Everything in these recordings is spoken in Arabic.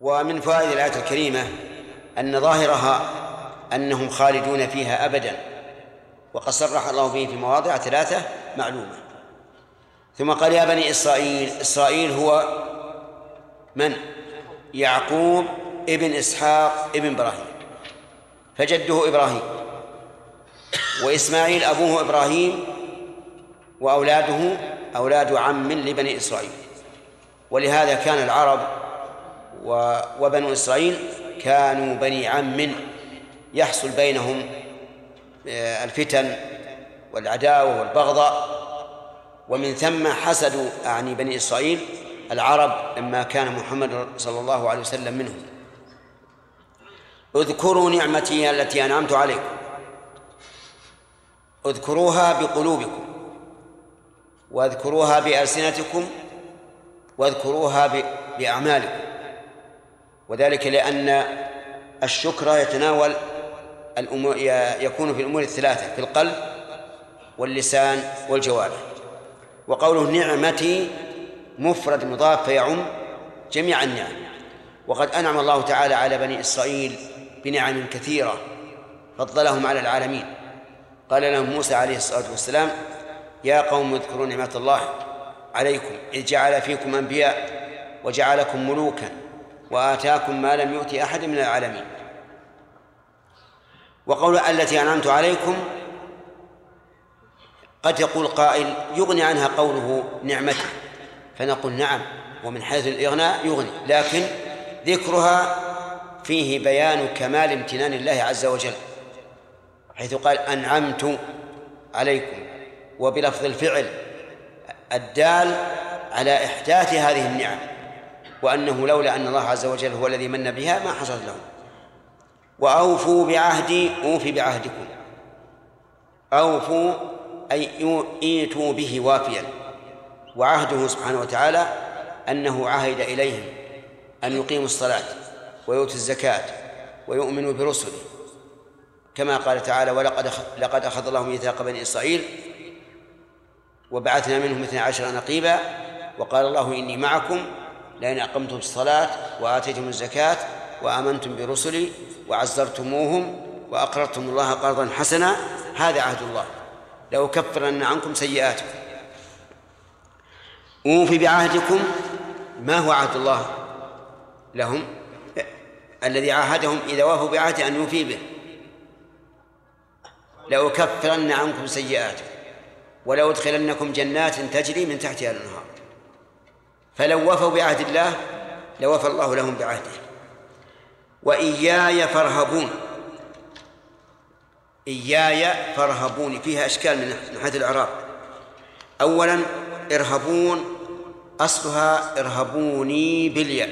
ومن فوائد الآية الكريمة أن ظاهرها أنهم خالدون فيها أبدا، وقد صرح الله به في مواضع 3 معلومة. ثم قال يا بني إسرائيل. إسرائيل هو من؟ يعقوب ابن إسحاق ابن إبراهيم، فجده إبراهيم، وإسماعيل أبوه إبراهيم، وأولاده أولاد عم لبني إسرائيل. ولهذا كان العرب وبنو إسرائيل كانوا بني عم يحصل بينهم الفتن والعداوة والبغضاء، ومن ثم حسدوا أعني بني إسرائيل العرب لما كان محمد صلى الله عليه وسلم منهم. اذكروا نعمتي التي أنعمت عليكم، اذكروها بقلوبكم، واذكروها بألسنتكم، واذكروها بأعمالكم. وذلك لأن الشكر يتناول يكون في الأمور 3، في القلب واللسان والجوارح. وقوله نعمتي مفرد مضاف فيعم جميع النعم، وقد أنعم الله تعالى على بني إسرائيل بنعم كثيرة فضلهم على العالمين. قال لهم موسى عليه الصلاة والسلام يا قوم اذكروا نعمة الله عليكم إذ جعل فيكم أنبياء وجعلكم ملوكا وآتاكم ما لم يؤت أحد من العالمين. وقول التي أنعمت عليكم قد يقول قائل يغني عنها قوله نعمتي، فنقول نعم، ومن حيث الإغناء يغني، لكن ذكرها فيه بيان كمال امتنان الله عز وجل، حيث قال أنعمت عليكم، وبلفظ الفعل الدال على إحداث هذه النعم، وأنه لولا أن الله عز وجل هو الذي من بها ما حصلت لهم. وأوفوا بعهدي أوفي بعهدكم، أوفوا أي إيتوا به وافيا، وعهده سبحانه وتعالى أنه عهد إليهم أن يقيموا الصلاة ويؤتوا الزكاة ويؤمنوا برسله، كما قال تعالى لقد أخذ الله ميثاق بني إسرائيل وبعثنا منهم 12 نقيبا وقال الله إني معكم لئن أقمتم الصلاة وآتيتم الزكاة وآمنتم برسلي وعزرتموهم وأقرضتم الله قرضا حسنا هذا عهد الله لأكفرن عنكم سيئاتكم. أوفي بعهدكم، ما هو عهد الله لهم؟ الذي عاهدهم إذا وافوا بعهده أن يوفي به. لأكفرن عنكم سيئاتكم ولأدخلنكم جنات تجري من تحتها الأنهار. فلو وفوا بعهد الله لوفى الله لهم بعهده. وإياي فارهبون، إياي فارهبون فيها أشكال من حيث الإعراب. أولا ارهبون أصلها ارهبوني بالياء،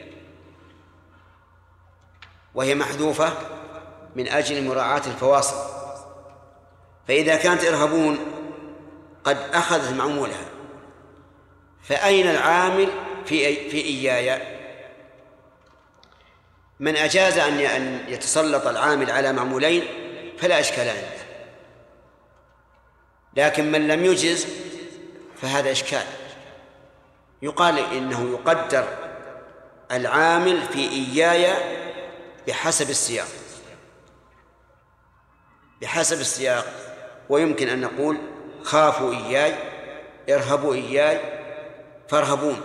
وهي محذوفة من أجل مراعاة الفواصل، فإذا كانت ارهبون قد أخذت معمولها، فأين العامل في إياي؟ من أجاز أن يتسلط العامل على معمولين فلا إشكال عنده، لكن من لم يجز فهذا إشكال. يقال إنه يقدر العامل في إياي بحسب السياق، بحسب السياق. ويمكن أن نقول خافوا إياي، ارهبوا إياي، فارهبون.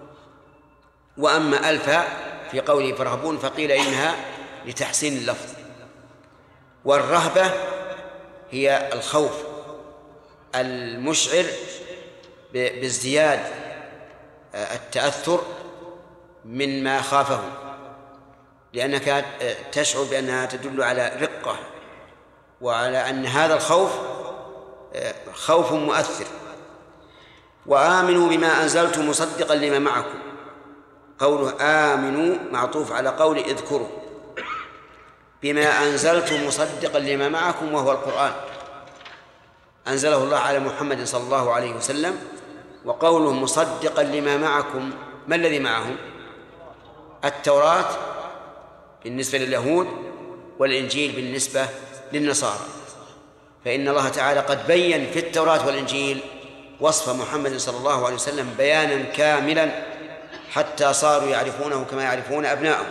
وأما ألف في قوله فارهبون فقيل إنها لتحسين اللفظ. والرهبة هي الخوف المشعر بازدياد التأثر من ما خافه، لأنك تشعر بأنها تدل على رقة وعلى أن هذا الخوف خوف مؤثر. وآمنوا بما أنزلت مصدقا لما معكم، قوله آمنوا معطوف على قول اذكروا. بما أنزلت مصدقا لما معكم وهو القرآن، أنزله الله على محمد صلى الله عليه وسلم. وقوله مصدقا لما معكم، ما الذي معهم؟ التوراة بالنسبة لليهود والإنجيل بالنسبة للنصارى، فإن الله تعالى قد بيّن في التوراة والإنجيل وصف محمد صلى الله عليه وسلم بيانا كاملا حتى صاروا يعرفونه كما يعرفون أبناءهم.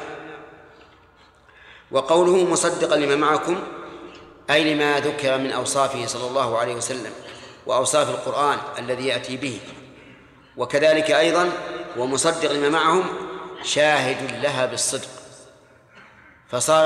وقوله مصدقا لما معكم أي لما ذكر من أوصافه صلى الله عليه وسلم وأوصاف القرآن الذي يأتي به. وكذلك أيضا ومصدق لما معهم شاهد لها بالصدق، فصار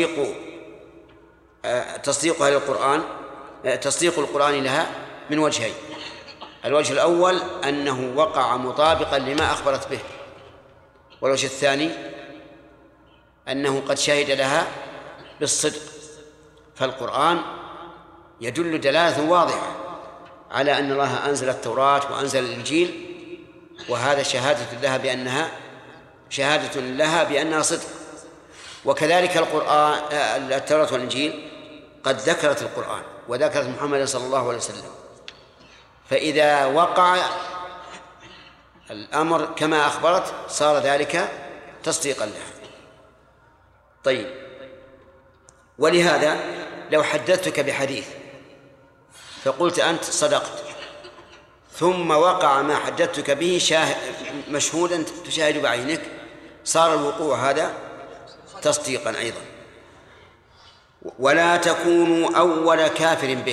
تصديقها للقرآن تصديق القرآن لها من وجهين: الوجه الأول أنه وقع مطابقا لما أخبرت به، والوجه الثاني أنه قد شهد لها بالصدق. فالقرآن يدل دلالة واضحة على أن الله أنزل التوراة وأنزل الإنجيل، وهذا شهادة لها بأنها صدق. وكذلك القرآن التوراة والإنجيل قد ذكرت القرآن وذكرت محمد صلى الله عليه وسلم، فإذا وقع الأمر كما أخبرت صار ذلك تصديقا لها. طيب، ولهذا لو حدثتك بحديث فقلت أنت صدقت، ثم وقع ما حدثتك به مشهودا تشاهد بعينك، صار الوقوع هذا تصديقا أيضا. ولا تكونوا أول كافر به،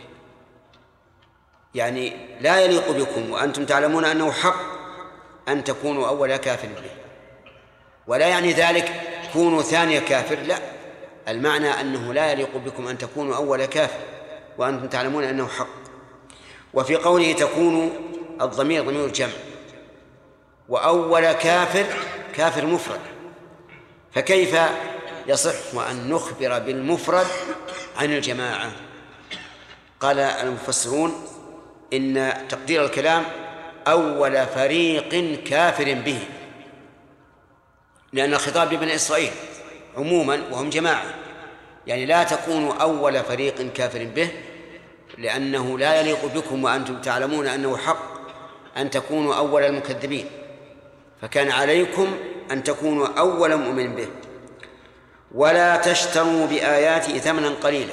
يعني لا يليق بكم وأنتم تعلمون أنه حق أن تكونوا أول كافر به، ولا يعني ذلك كونوا ثاني كافر، لا، المعنى أنه لا يليق بكم أن تكونوا أول كافر وأنتم تعلمون أنه حق. وفي قوله تكونوا الضمير ضمير الجمع، وأول كافر مفرد، فكيف يصح أن نخبر بالمفرد عن الجماعة؟ قال المفسرون إن تقدير الكلام أول فريق كافر به، لأن الخطاب لبني إسرائيل عموما وهم جماعة، يعني لا تكونوا أول فريق كافر به، لأنه لا يليق بكم وأنتم تعلمون أنه حق أن تكونوا أول المكذبين، فكان عليكم أن تكونوا أول مؤمن به. ولا تشتروا بآياتي ثمنا قليلا،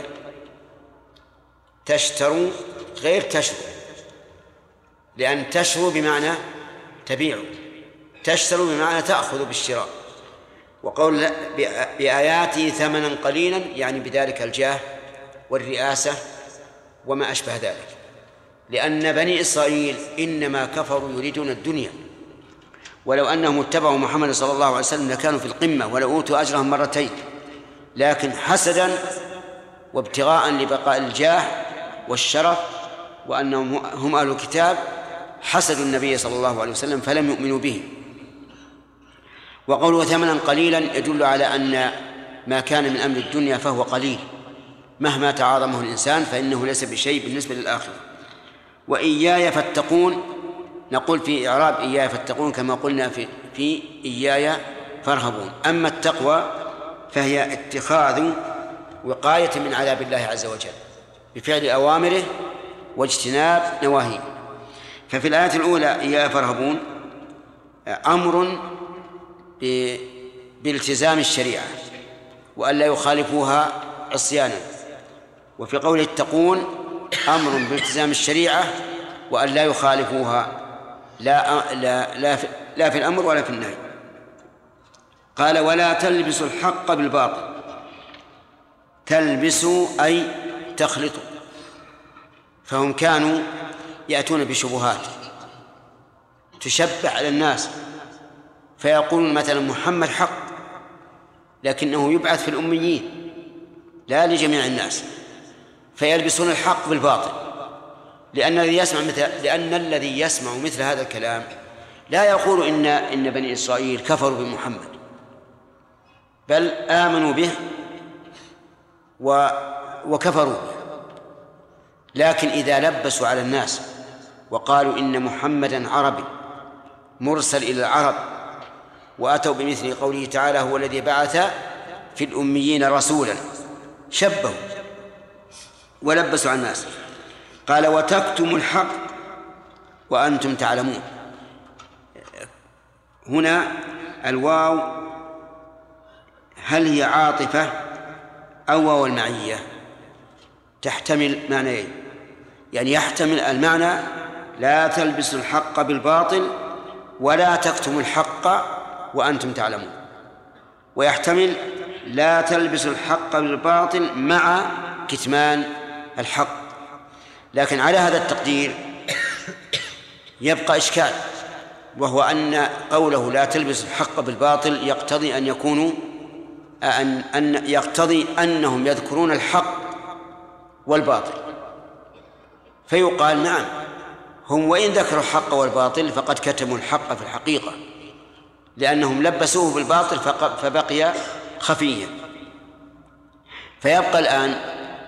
تشتروا غير تشروا، لأن تشروا بمعنى تبيعوا، تشتروا بمعنى تأخذوا بالشراء. وقول بآياتي ثمنا قليلا يعني بذلك الجاه والرئاسة وما أشبه ذلك، لأن بني إسرائيل إنما كفروا يريدون الدنيا، ولو أنهم اتبعوا محمد صلى الله عليه وسلم لكانوا في القمة ولأوتوا أجرهم مرتين، لكن حسدا وابتغاء لبقاء الجاه والشرف وأنهم هم أهل الكتاب حسدوا النبي صلى الله عليه وسلم فلم يؤمنوا به. وقوله ثمنا قليلا يدل على أن ما كان من أمر الدنيا فهو قليل، مهما تعاظمه الإنسان فإنه ليس بشيء بالنسبة للآخرة. وإياي فاتقون، نقول في إعراب إياي فاتقون كما قلنا في إياي فارهبون. أما التقوى فهي اتخاذ وقاية من عذاب الله عز وجل بفعل أوامره واجتناب نواهيه. ففي الآية الأولى إياي فارهبون أمر بالتزام الشريعة وألا يخالفوها عصيانا، وفي قوله اتقون أمر بالتزام الشريعة وألا يخالفوها لا في الأمر ولا في النهي. قال ولا تلبسوا الحق بالباطل، تلبسوا أي تخلطوا، فهم كانوا يأتون بشبهات تشبه على الناس، فيقولون مثلا محمد حق لكنه يبعث في الأميين لا لجميع الناس، فيلبسون الحق بالباطل، لأن الذي يسمع مثل هذا الكلام لا يقول إن بني إسرائيل كفروا بمحمد، بل آمنوا به وكفروا به. لكن إذا لبسوا على الناس وقالوا إن محمدا عربي مرسل إلى العرب، وأتوا بمثل قوله تعالى هو الذي بعث في الأميين رسولا، شبهوا ولبسوا على الناس. قال وتكتموا الحق وأنتم تعلمون. هنا الواو هل هي عاطفة أو واو المعية؟ تحتمل معنيين، يعني يحتمل المعنى لا تلبسوا الحق بالباطل ولا تكتموا الحق وأنتم تعلمون، ويحتمل لا تلبسوا الحق بالباطل مع كتمان الحق. لكن على هذا التقدير يبقى إشكال، وهو أن قوله لا تلبس الحق بالباطل يقتضي أن يكونوا يقتضي أنهم يذكرون الحق والباطل، فيقال نعم هم وإن ذكروا الحق والباطل فقد كتموا الحق في الحقيقة، لأنهم لبسوه بالباطل فبقي خفيا. فيبقى الآن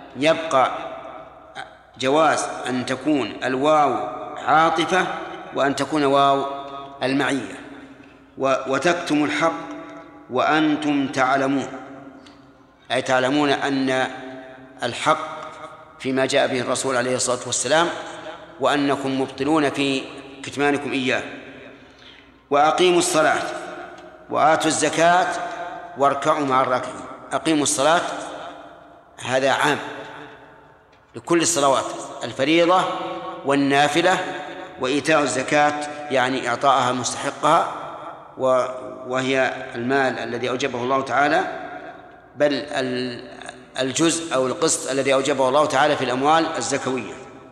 جواز أن تكون الواو عاطفة وأن تكون واو المعية، وتكتم الحق وأنتم تعلمون، أي تعلمون أن الحق فيما جاء به الرسول عليه الصلاة والسلام، وأنكم مبطلون في كتمانكم إياه. وأقيموا الصلاة وآتوا الزكاة واركعوا مع الراكعين. أقيموا الصلاة هذا عام لكل الصلوات، الفريضة والنافلة، وإيتاء الزكاة يعني إعطاءها مستحقها، وهي المال الذي أوجبه الله تعالى، بل الجزء أو القسط الذي أوجبه الله تعالى في الأموال الزكوية.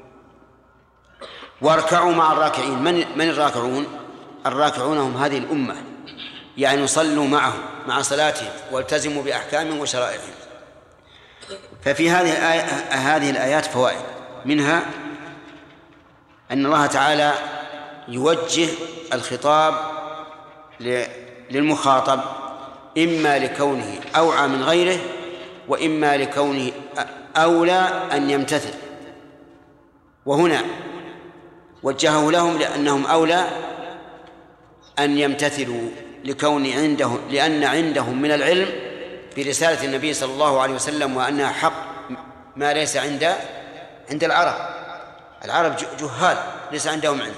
واركعوا مع الراكعين. من الراكعون؟ الراكعون هم هذه الأمة، يعني صلوا معهم مع صلاتهم والتزموا بأحكامهم وشرائعهم. ففي هذه الآيات فوائد، منها أن الله تعالى يوجه الخطاب للمخاطب إما لكونه أوعى من غيره، وإما لكونه أولى أن يمتثل، وهنا وجهه لهم لأنهم أولى أن يمتثلوا لأن عندهم من العلم برسالة النبي صلى الله عليه وسلم، وأنها حق ما ليس عند العرب جهال ليس عندهم علم.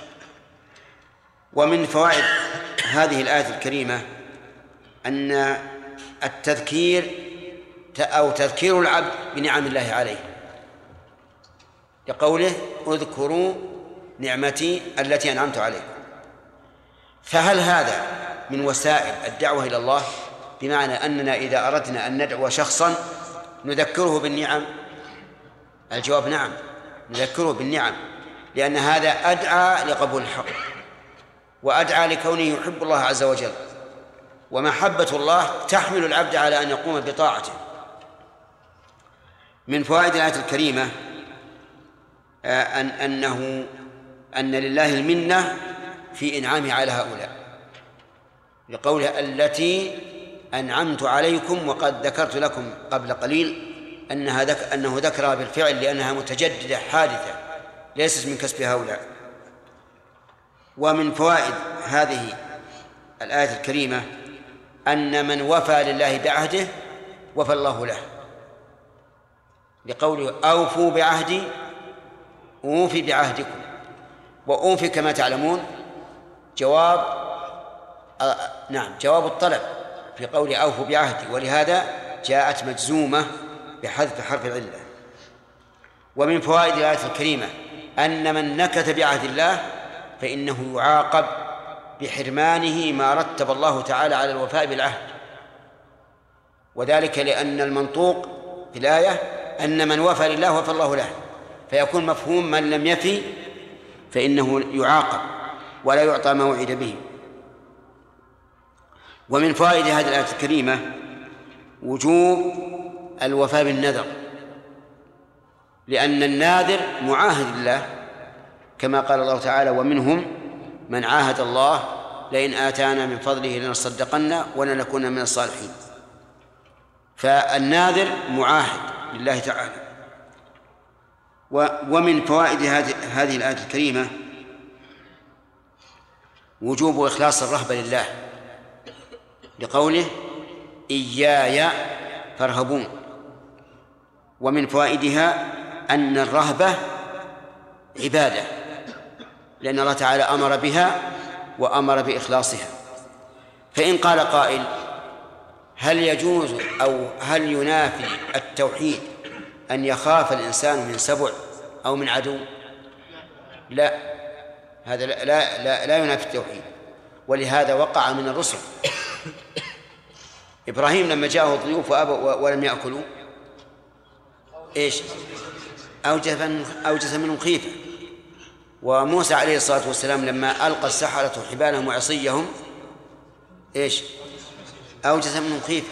ومن فوائد هذه الآية الكريمة أن التذكير أو تذكير العبد بنعم الله عليه، لقوله اذكروا نعمتي التي أنعمت عليكم. فهل هذا من وسائل الدعوة إلى الله؟ بمعنى أننا إذا أردنا أن ندعو شخصا نذكره بالنعم؟ الجواب نعم، نذكره بالنعم، لأن هذا أدعى لقبول الحق، وأدعى لكونه يحب الله عز وجل، ومحبة الله تحمل العبد على أن يقوم بطاعته. من فوائد الآية الكريمة أن لله المنة في إنعامه على هؤلاء، لقوله التي أنعمت عليكم، وقد ذكرت لكم قبل قليل أنه ذكرها بالفعل لأنها متجددة حادثة ليست من كسب هؤلاء. ومن فوائد هذه الآية الكريمة أن من وفى لله بعهده وفى الله له، لقوله أوفوا بعهدي أوفي بعهدكم. وأوفي كما تعلمون جواب الطلب في قول أوفوا بعهدي، ولهذا جاءت مجزومة بحذف حرف العلة. ومن فوائد الآية الكريمة أن من نكث بعهد الله فإنه يعاقب بحرمانه ما رتب الله تعالى على الوفاء بالعهد، وذلك لأن المنطوق في الآية أن من وفى لله وفى الله له، فيكون مفهوم من لم يفي فإنه يعاقب ولا يعطى ما وعد به. ومن فوائد هذه الآية الكريمة وجوب الوفاء بالنذر، لأن الناذر معاهد لله، كما قال الله تعالى ومنهم من عاهد الله لئن آتانا من فضله لنصدقن ولنكون من الصالحين. فالناذر معاهد لله تعالى. ومن فوائد هذه الآية الكريمة وجوب إخلاص الرهبة لله، لقوله إياي فارهبون. ومن فوائدها أن الرهبة عبادة، لأن الله تعالى أمر بها وأمر بإخلاصها. فإن قال قائل هل يجوز أو هل ينافي التوحيد أن يخاف الإنسان من سبع أو من عدو؟ لا، هذا لا ينافي التوحيد. ولهذا وقع من الرسل. إبراهيم لما جاءه الضيوف وأبوا ولم يأكلوا إيش؟ أوجس منهم خيفة. وموسى عليه الصلاة والسلام لما ألقى السحرة حبالهم وعصيهم إيش؟ أوجس منهم خيفة.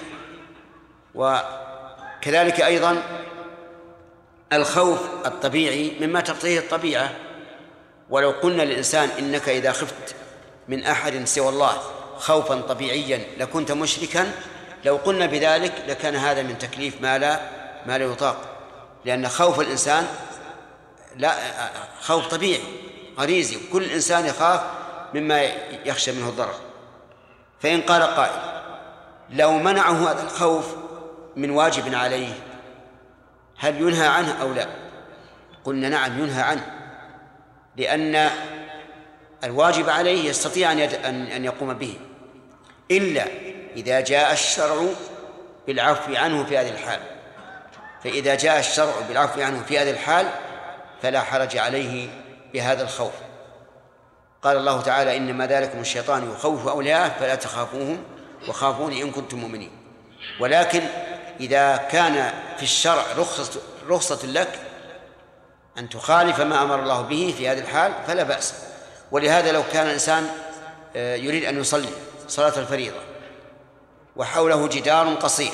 وكذلك أيضا الخوف الطبيعي مما تقتضيه الطبيعة. ولو قلنا للإنسان إنك إذا خفت من أحد سوى الله خوفا طبيعيا لكنت مشركا، لو قلنا بذلك لكان هذا من تكليف ما لا يطاق، لأن خوف الإنسان لا خوف طبيعي غريزي، كل إنسان يخاف مما يخشى منه الضرر. فإن قال قائل لو منعه هذا الخوف من واجب عليه هل ينهى عنه أو لا؟ قلنا نعم ينهى عنه، لأن الواجب عليه يستطيع أن يقوم به، إلا إذا جاء الشرع بالعفو عنه في هذه الحال. فإذا جاء الشرع بالعفو عنه في هذه الحال فلا حرج عليه بهذا الخوف. قال الله تعالى إنما ذلكم الشيطان يخوف أولياءه فلا تخافوهم وخافوني إن كنتم مؤمنين. ولكن إذا كان في الشرع رخصة لك أن تخالف ما أمر الله به في هذه الحال فلا بأس. ولهذا لو كان الإنسان يريد أن يصلي صلاة الفريضة وحوله جدار قصير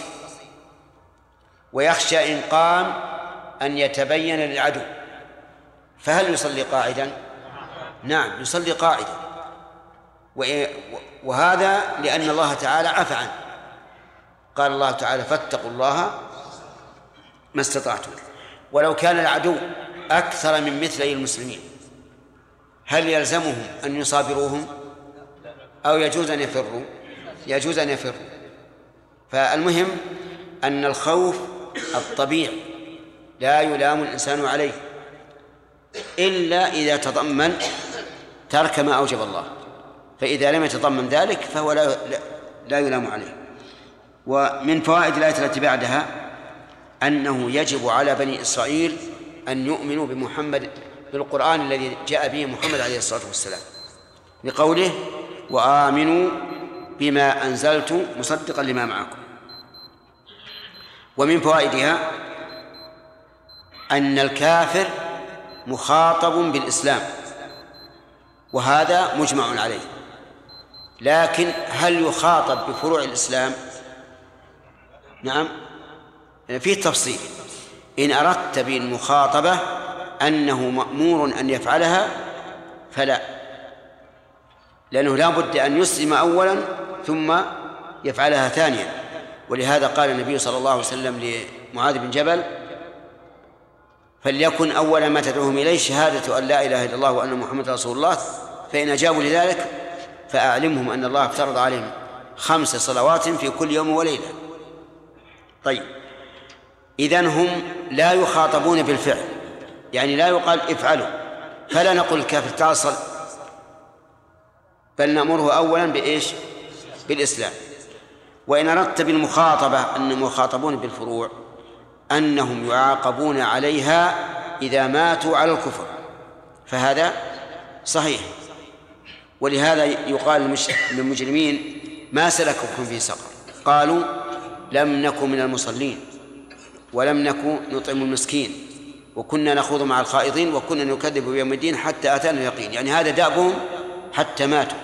ويخشى إن قام أن يتبين للعدو، فهل يصلي قاعدا؟ نعم يصلي قاعدا، وهذا لأن الله تعالى عفى عنه. قال الله تعالى فاتقوا الله ما استطعتم. ولو كان العدو أكثر من مثلي المسلمين هل يلزمهم أن يصابروهم أو يجوز أن يفروا؟ يجوز أن يفروا. فالمهم أن الخوف الطبيعي لا يلام الإنسان عليه إلا إذا تضمن ترك ما أوجب الله، فإذا لم يتضمن ذلك فهو لا يلام عليه. ومن فوائد الآية التي بعدها أنه يجب على بني إسرائيل أن يؤمنوا بمحمد بالقرآن الذي جاء به محمد عليه الصلاة والسلام، لقوله وآمنوا بما أنزلت مصدقا لما معكم. ومن فوائدها أن الكافر مخاطب بالإسلام، وهذا مجمع عليه، لكن هل يخاطب بفروع الإسلام؟ نعم فيه تفصيل. إن أردت بالمخاطبة أنه مأمور أن يفعلها فلا، لأنه لا بد أن يسلم أولا ثم يفعلها ثانيا. ولهذا قال النبي صلى الله عليه وسلم لمعاذ بن جبل فليكن أول ما تدعوهم إليه شهادة أن لا إله إلا الله وأن محمد رسول الله، فإن أجابوا لذلك فأعلمهم أن الله افترض عليهم 5 صلوات في كل يوم وليلة. طيب إذن هم لا يخاطبون بالفعل، يعني لا يقال افعلوا، فلا نقول الكافر تعال صل، بل نأمره أولا بإيش؟ بالإسلام. وإن أردت بالمخاطبة أنهم مخاطبون بالفروع أنهم يعاقبون عليها إذا ماتوا على الكفر، فهذا صحيح. ولهذا يقال للمجرمين ما سلككم في سقر؟ قالوا لم نكن من المصلين ولم نكن نطعم المسكين وكنا نخوض مع الخائضين وكنا نكذب بيوم الدين حتى أتانا اليقين. يعني هذا دأبهم حتى ماتوا.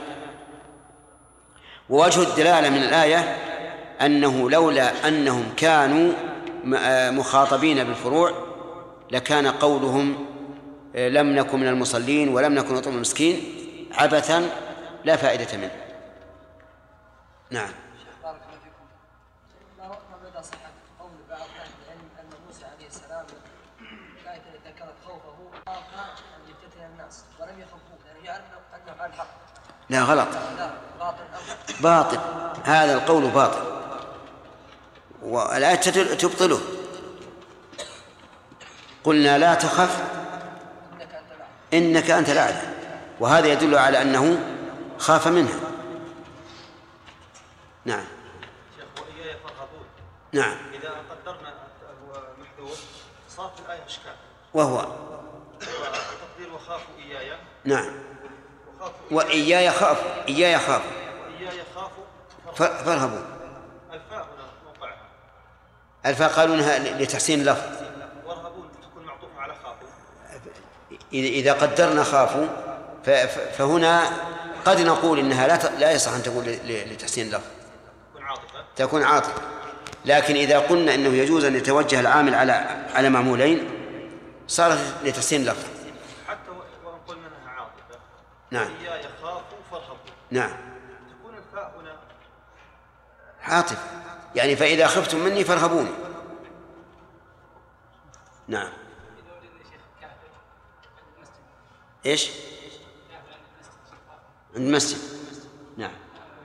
ووجه الدلالة من الآية أنه لولا أنهم كانوا مخاطبين بالفروع لكان قولهم لم نكن من المصلين ولم نكن نطعم المسكين عبثا لا فائدة منه. نعم. بارك الله فيكم. ما مدى صحة قول بعض أهل العلم أن موسى عليه السلام الآية التي ذكرت خوفه خاف أن يفتتن الناس ولم يخافوه لأنه يعرف أنه على الحق؟ لا غلط، لا باطل، هذا القول باطل والآية تبطله. قلنا لا تخف إنك أنت الأعلى، وهذا يدل على أنه خاف منها. نعم. شيخ وإياي فارهبون. نعم. إذا قدرنا محذوف صار في الآية إشكال، وهو التقدير وخافوا إياي. نعم وإياي خافوا وإياي خافوا فارهبوا. الفاء هنا موقعها. الفاء قالونها لتحسين اللفظ. وارهبون تكون معطوفة على خافوا. إذا قدرنا خافوا فهنا قد نقول إنها لا يصح أن تقول لتحسين اللفظ، تكون عاطفة. لكن إذا قلنا إنه يجوز أن يتوجه العامل على معمولين صارت لتحسين اللفظ. حتى وإن قلنا أنها عاطفة. نعم. إياي خافوا فارهبوا. نعم. تكون الفاء هنا عاطفة، يعني فإذا خفتم مني فارهبوني. نعم. إيش؟ عند المسجد. نعم.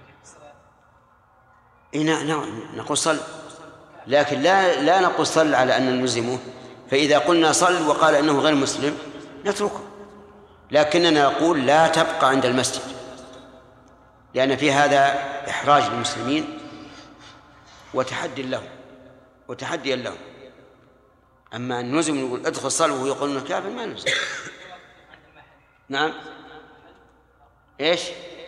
نعم نقول صل، لكن لا نقول صل على أن نلزمه. فإذا قلنا صل وقال إنه غير مسلم نتركه، لكننا نقول لا تبقى عند المسجد، لأن في هذا إحراج للمسلمين وتحديا لهم. أما أن نلزم نقول ادخل صل وهو يقول إنه كافر ما نلزم. نعم. إيش؟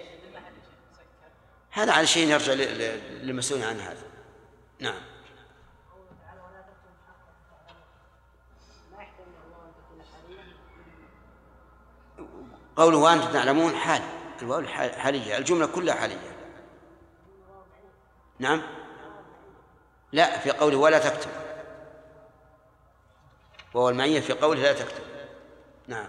هذا على شيء يرجع للمسؤول عن هذا. نعم. قوله وأنتم تعلمون حال، الواو حالية، الجملة كلها حالية. نعم. لا، في قوله ولا تكتب، وهو المعية في قوله لا تكتب. نعم.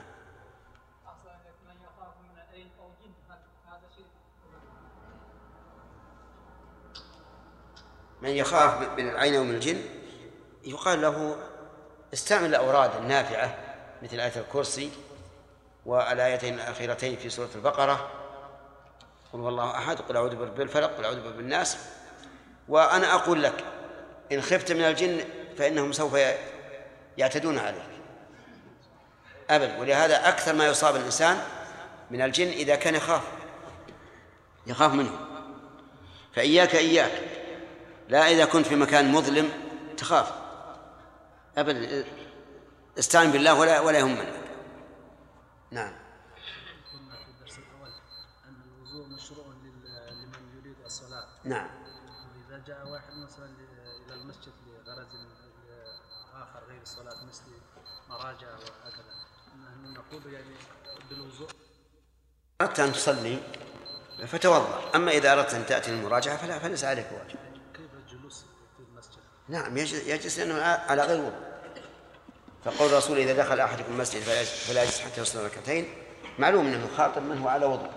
من يخاف من العين ومن الجن يقال له استعمل الأوراد النافعة مثل آية الكرسي والآيتين الأخيرتين في سورة البقرة، قل هو الله أحد، قل أعوذ برب الفلق، قل أعوذ برب الناس. وأنا أقول لك إن خفت من الجن فإنهم سوف يعتدون عليك أبدا. ولهذا أكثر ما يصاب الإنسان من الجن إذا كان يخاف منه. فإياك لا إذا كنت في مكان مظلم تخاف أبدا، استعن بالله ولا يهمك. نعم. قلنا في الدرس الأول أن الوضوء مشروع لمن يريد الصلاة. نعم. إذا جاء واحد مثلا إلى المسجد لغرض آخر غير الصلاة مثل مراجعة وهكذا، نحن نقول يعني بالوضوء. أردت أن تصلي فتوضأ، أما إذا أردت أن تأتي المراجعة فليس عليك واجب. كيف الجلوس في المسجد؟ نعم يجلس لأنه على غير وضوء. فقول الرسول إذا دخل أحدكم المسجد فلا يجلس حتى يصلي ركعتين، معلوم أنه خاطب من هو على وضوء.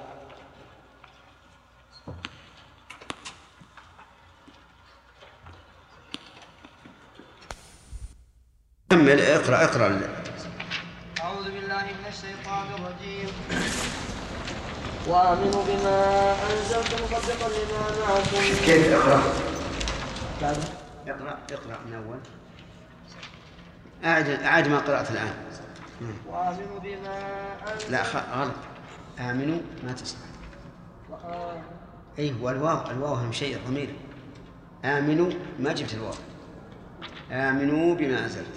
كمل اقرأ. أعوذ بالله من الشيطان الرجيم. وآمنوا بما أنزلت مصدقا لما معكم. كيف اقرأ من أول. أعد ما قرأت الآن. وآمنوا بما أنزلت. لا غلط، آمنوا ما تصح. والواو هم شيء ضمير. آمنوا ما جبت الواو. آمنوا بما أنزلت.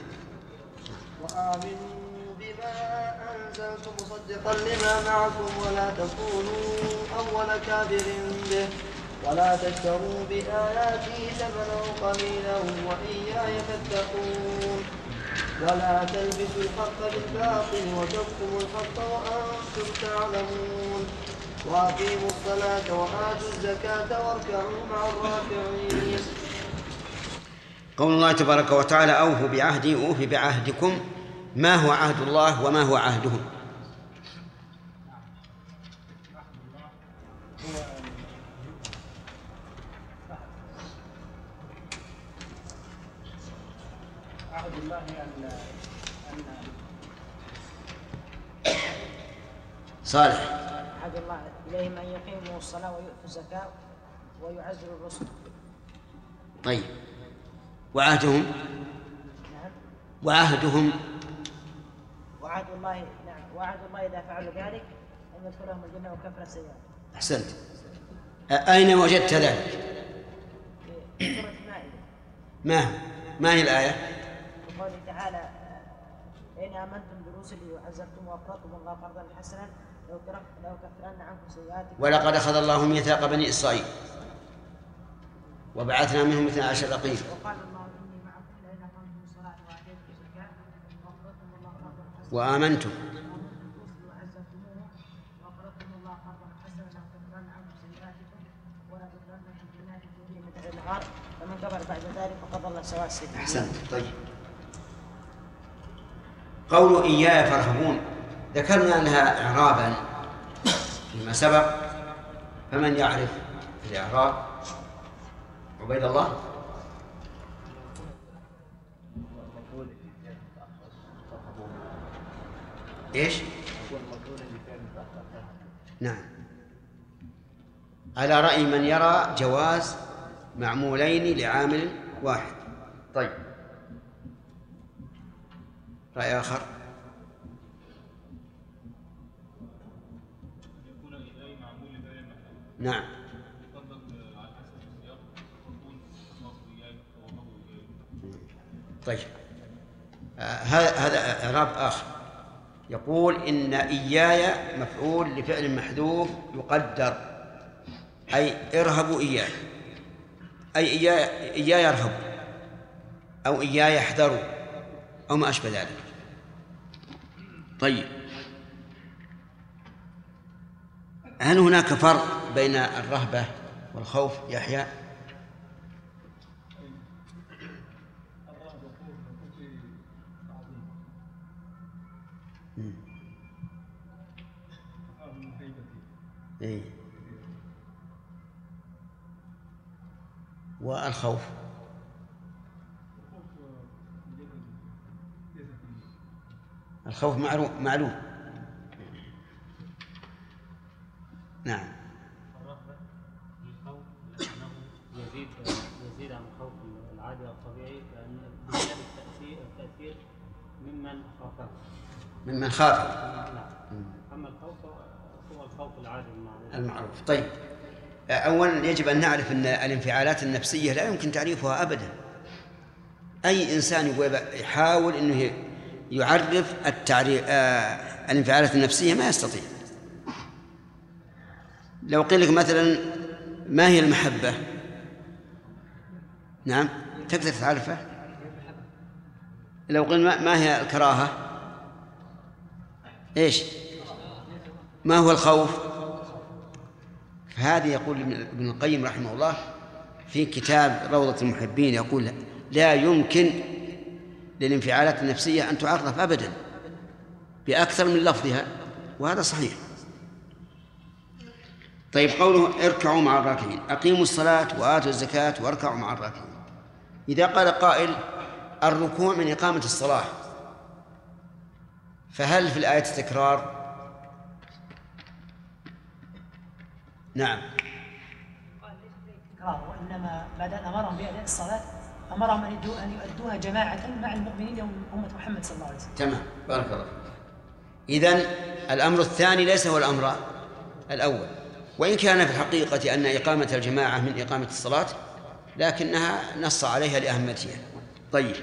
وآمنوا بما أنزلت مصدقا لما معكم ولا تكونوا أول كافر به ولا تشتروا بآياتي ثمنا قليلا وإياي فاتقون ولا تلبسوا الحق بالباطل وتكتموا الحق وأنتم تعلمون وأقيموا الصلاة وآتوا الزكاة واركعوا مع الراكعين. قول الله تبارك وتعالى أوفوا بعهدي أوفي بعهدكم. ما هو عهد الله وما هو عهدهم؟ عهد الله أن صالح. عهد الله إليهم أن يقيموا الصلاة ويؤتوا الزكاة ويعزروا الرسل. طيب وعهدهم؟ نعم. وعهد الله إذا فعلوا ذلك أن يدخلهم الجنة وكفر السيئات. أحسنت. أين وجدت ذلك؟ في سورة المائدة. ما هي الآية؟ قوله تعالى إن آمنتم برسلي وعزرتم وأقرضتم الله قرضا حسنا لو كفرن عنكم سيئاتكم. ولقد أخذ الله ميثاق بني إسرائيل وبعثنا منهم 12 رقيبا. وقال الله إني معكم لئن أقمتم الصلاة وآتيتم الزكاة وأقرضتم الله قرضا حسنا وآمنتم وأقرضتم الله قرضا حسنا لكفرن عنكم سيئاتكم ولتدخلنكم جنات تجري من تحتها الأنهار فمن كفر بعد ذلك فقد ضل سواء السبيل. أحسنت. طيب، قول إياي فارهبون ذكرنا لها إعرابا فيما سبق، فمن يعرف في الإعراب؟ عبيد الله. إيش؟ نعم، على رأي من يرى جواز معمولين لعامل واحد. طيب، رأي آخر؟ نعم. طيب، هذا إعراب آخر، يقول إن إياي مفعول لفعل محذوف يقدر، أي ارهبوا إياي، أي إياي ارهبوا أو إياي احذروا أو ما أشبه ذلك. طيب، هل هناك فرق بين الرهبة والخوف يحيى؟ إيه. والخوف؟ الخوف معلوم. نعم. الرهبة الخوف لأنه يزيد عن الخوف العادي والطبيعي، لأن التأثير ممن خافه. ممن خاف. نعم. أما الخوف هو الخوف العادي المعروف. طيب، أولا يجب أن نعرف أن الانفعالات النفسية لا يمكن تعريفها أبدا. أي إنسان يحاول أنه يعرف الانفعالات النفسية ما يستطيع. لو قيل لك مثلا ما هي المحبة؟ نعم، تقدر تعرفها. لو قيل ما هي الكراهة؟ إيش؟ ما هو الخوف؟ فهذه يقول ابن القيم رحمه الله في كتاب روضة المحبين، يقول لا يمكن للانفعالات النفسية أن تعرف أبدا بأكثر من لفظها، وهذا صحيح. طيب، قوله اركعوا مع الراكعين، أقيموا الصلاة وآتوا الزكاة واركعوا مع الراكعين. إذا قال قائل الركوع من إقامة الصلاة، فهل في الآية تكرار؟ نعم. وإنما بعد أن أمرهم بأداء الصلاة أمرهم أن يؤدوها جماعة مع المؤمنين يوم أمة محمد صلى الله عليه وسلم. تمام، بارك الله. إذن الأمر الثاني ليس هو الأمر الأول، وإن كان في الحقيقة أن إقامة الجماعة من إقامة الصلاة، لكنها نص عليها لأهميتها. طيب،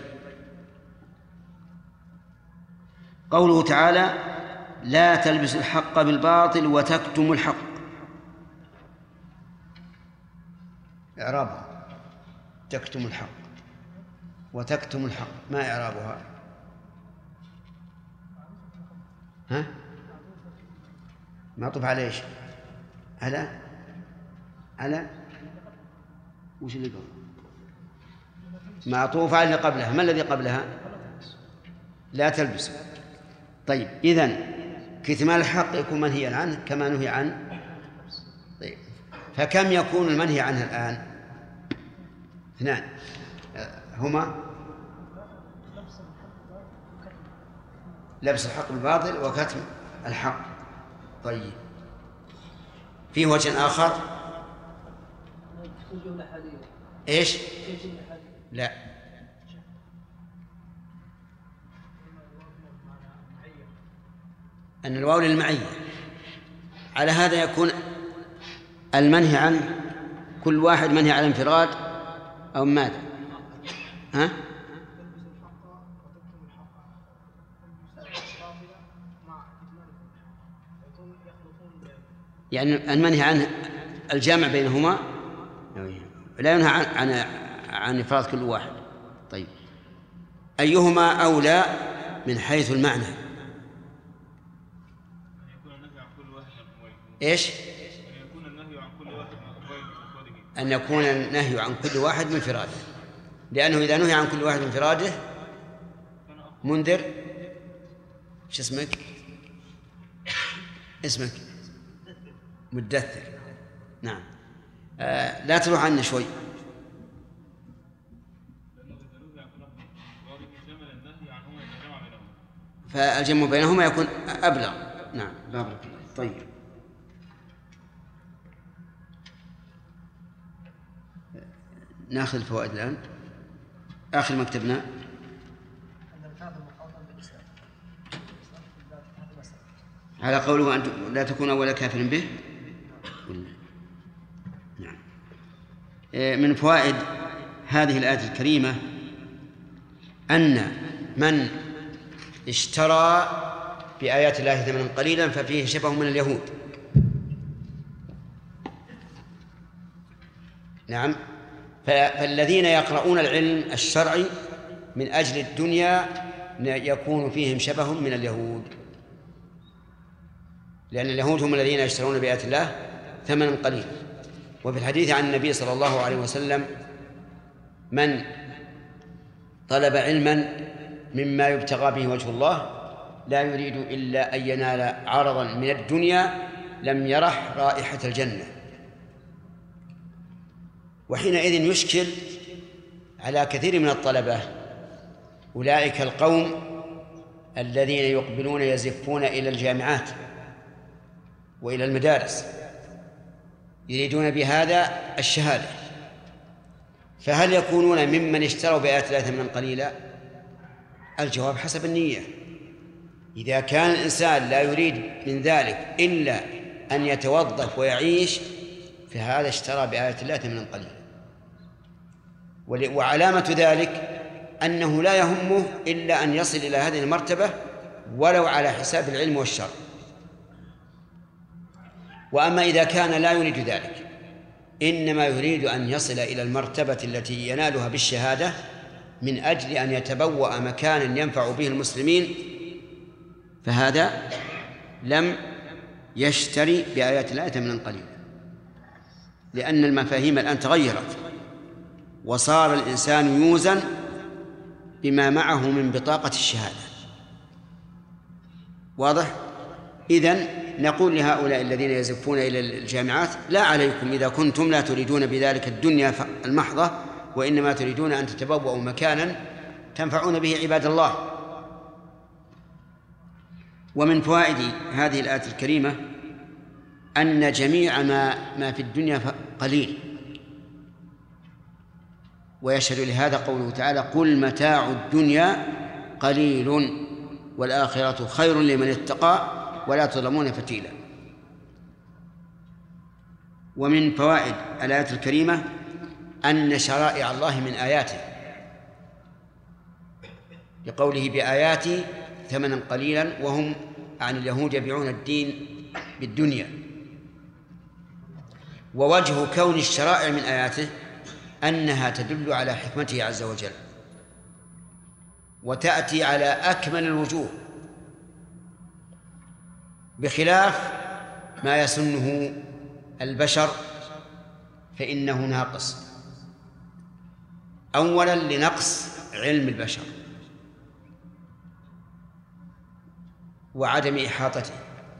قوله تعالى لا تلبسوا الحق بالباطل وتكتموا الحق، إعرابها تكتم الحق وتكتم الحق، ما إعرابها؟ ها؟ معطوف على إيش؟ على وش اللي قبل؟ معطوف على اللي قبلها. ما الذي قبلها؟ لا تلبسوا. طيب، إذن كتمان الحق يكون منهيا عنه كما نهي عنه. طيب، فكم يكون المنهي عنه الآن؟ 2 هما لبس الحق بالباطل وكتم الحق. طيب، فيه وجه آخر؟ إيش؟ لا، أن الواو للمعية. على هذا يكون المنهي عنه كل واحد منهي على انفراد أو ماذا؟ ها؟ يعني المنهي عنه الجامع بينهما لا ينهى عن إفراد كل واحد. طيب أيهما أولى من حيث المعنى؟ إيش؟ أن يكون النهي عن كل واحد من فراده، لأنه إذا نهي عن كل واحد من فراده منذر شو اسمك؟ اسمك مدثر. نعم. لا تروح عنا شوي. فالجمع بينهما يكون أبلغ. نعم بارك الله. طيب ناخذ الفوائد الآن. آخر ما كتبنا على قوله أن لا تكون أول كافر به. نعم. من فوائد هذه الآية الكريمة أن من اشترى بآيات الله ثمنا قليلا ففيه شبه من اليهود. نعم. فالذين يقرؤون العلم الشرعي من أجل الدنيا يكون فيهم شبه من اليهود، لأن اليهود هم الذين يشترون بآيات الله ثمنا قليلا. وفي الحديث عن النبي صلى الله عليه وسلم: من طلب علما مما يبتغى به وجه الله لا يريد إلا أن ينال عرضا من الدنيا لم يرح رائحة الجنة. وحينئذ يشكل على كثير من الطلبة أولئك القوم الذين يقبلون يزفون إلى الجامعات وإلى المدارس يريدون بهذا الشهادة، فهل يكونون ممن اشتروا بآيات الله ثمنا قليلا؟ الجواب حسب النية. إذا كان الإنسان لا يريد من ذلك إلا أن يتوظف ويعيش فهذا اشترى بآيات الله ثمنا قليلا. وعلامة ذلك أنه لا يهمه إلا أن يصل إلى هذه المرتبة ولو على حساب العلم والشر. وأما إذا كان لا يريد ذلك، إنما يريد أن يصل إلى المرتبة التي ينالها بالشهادة من أجل أن يتبوأ مكانا ينفع به المسلمين، فهذا لم يشتري بآيات الله ثمنا قليلا، لأن المفاهيم الآن تغيرت وصار الإنسان يوزن بما معه من بطاقة الشهادة. واضح؟ إذن نقول لهؤلاء الذين يزفون إلى الجامعات: لا عليكم إذا كنتم لا تريدون بذلك الدنيا المحضة، وإنما تريدون أن تتبوأوا مكانا تنفعون به عباد الله. ومن فوائد هذه الآية الكريمة أن جميع ما في الدنيا قليل، ويشهد لهذا قوله تعالى: قل متاع الدنيا قليل والآخرة خير لمن اتقى ولا تظلمون فتيلا. ومن فوائد الآية الكريمة أن شرائع الله من آياته، لقوله: بآياتي ثمنا قليلا، وهم عن اليهود يبيعون الدين بالدنيا. ووجه كون الشرائع من آياته أنها تدل على حكمته عز وجل، وتأتي على أكمل الوجوه، بخلاف ما يسنه البشر فإنه ناقص. أولا لنقص علم البشر وعدم إحاطته،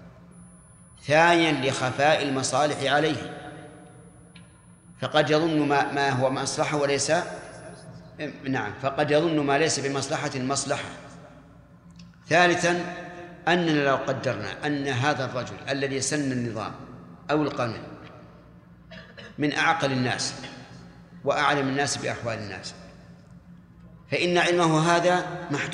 ثانيا لخفاء المصالح عليه، فقد يظن ما هو مصلحة وليس فقد يظن ما ليس بمصلحة مصلحة. ثالثا أننا لو قدرنا أن هذا الرجل الذي سن النظام أو القانون من أعقل الناس وأعلم الناس بأحوال الناس، فإن علمه هذا